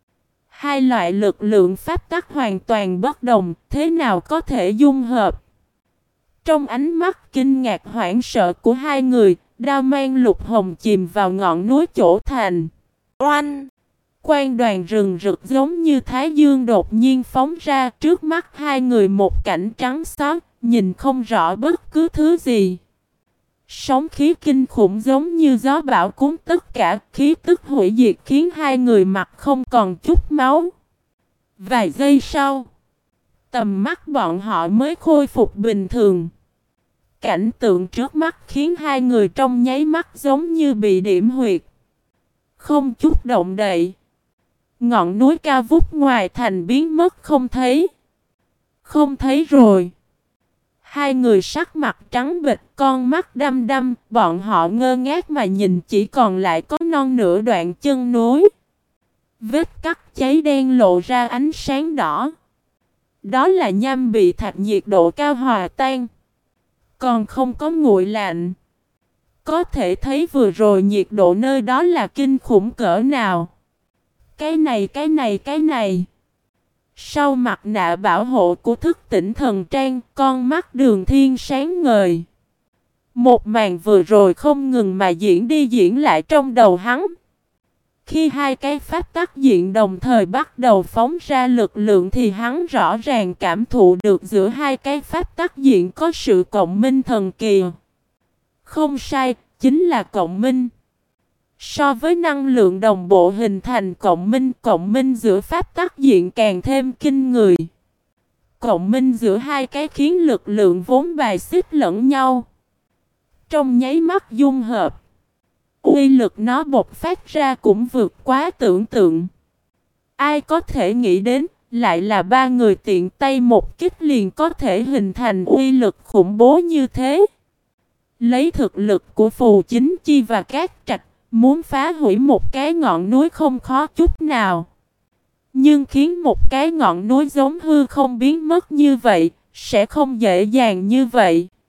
Hai loại lực lượng pháp tắc hoàn toàn bất đồng, thế nào có thể dung hợp? Trong ánh mắt kinh ngạc hoảng sợ của hai người, đao mang lục hồng chìm vào ngọn núi chỗ thành. Oanh! Quang đoàn rừng rực giống như thái dương đột nhiên phóng ra trước mắt hai người một cảnh trắng xóa, nhìn không rõ bất cứ thứ gì. Sóng khí kinh khủng giống như gió bão cuốn tất cả, khí tức hủy diệt khiến hai người mặt không còn chút máu. Vài giây sau, tầm mắt bọn họ mới khôi phục bình thường. Cảnh tượng trước mắt khiến hai người trong nháy mắt giống như bị điểm huyệt. Không chút động đậy. Ngọn núi cao vút ngoài thành biến mất không thấy. Không thấy rồi. Hai người sắc mặt trắng bệch, con mắt đăm đăm, bọn họ ngơ ngác mà nhìn chỉ còn lại có non nửa đoạn chân núi. Vết cắt cháy đen lộ ra ánh sáng đỏ. Đó là nham bị thạch nhiệt độ cao hòa tan. Còn không có nguội lạnh. Có thể thấy vừa rồi nhiệt độ nơi đó là kinh khủng cỡ nào. Cái này cái này cái này. Sau mặt nạ bảo hộ của thức tỉnh thần trang, con mắt Đường Thiên sáng ngời. Một màn vừa rồi không ngừng mà diễn đi diễn lại trong đầu hắn. Khi hai cái pháp tắc diện đồng thời bắt đầu phóng ra lực lượng thì hắn rõ ràng cảm thụ được giữa hai cái pháp tắc diện có sự cộng minh thần kỳ. Không sai, chính là cộng minh. So với năng lượng đồng bộ hình thành cộng minh, cộng minh giữa pháp tắc diện càng thêm kinh người. Cộng minh giữa hai cái khiến lực lượng vốn bài xích lẫn nhau. Trong nháy mắt dung hợp, uy lực nó bộc phát ra cũng vượt quá tưởng tượng. Ai có thể nghĩ đến, lại là ba người tiện tay một kích liền có thể hình thành uy lực khủng bố như thế. Lấy thực lực của Phù Chính Chi và Cát Trạch, muốn phá hủy một cái ngọn núi không khó chút nào. Nhưng khiến một cái ngọn núi giống hư không biến mất như vậy, sẽ không dễ dàng như vậy.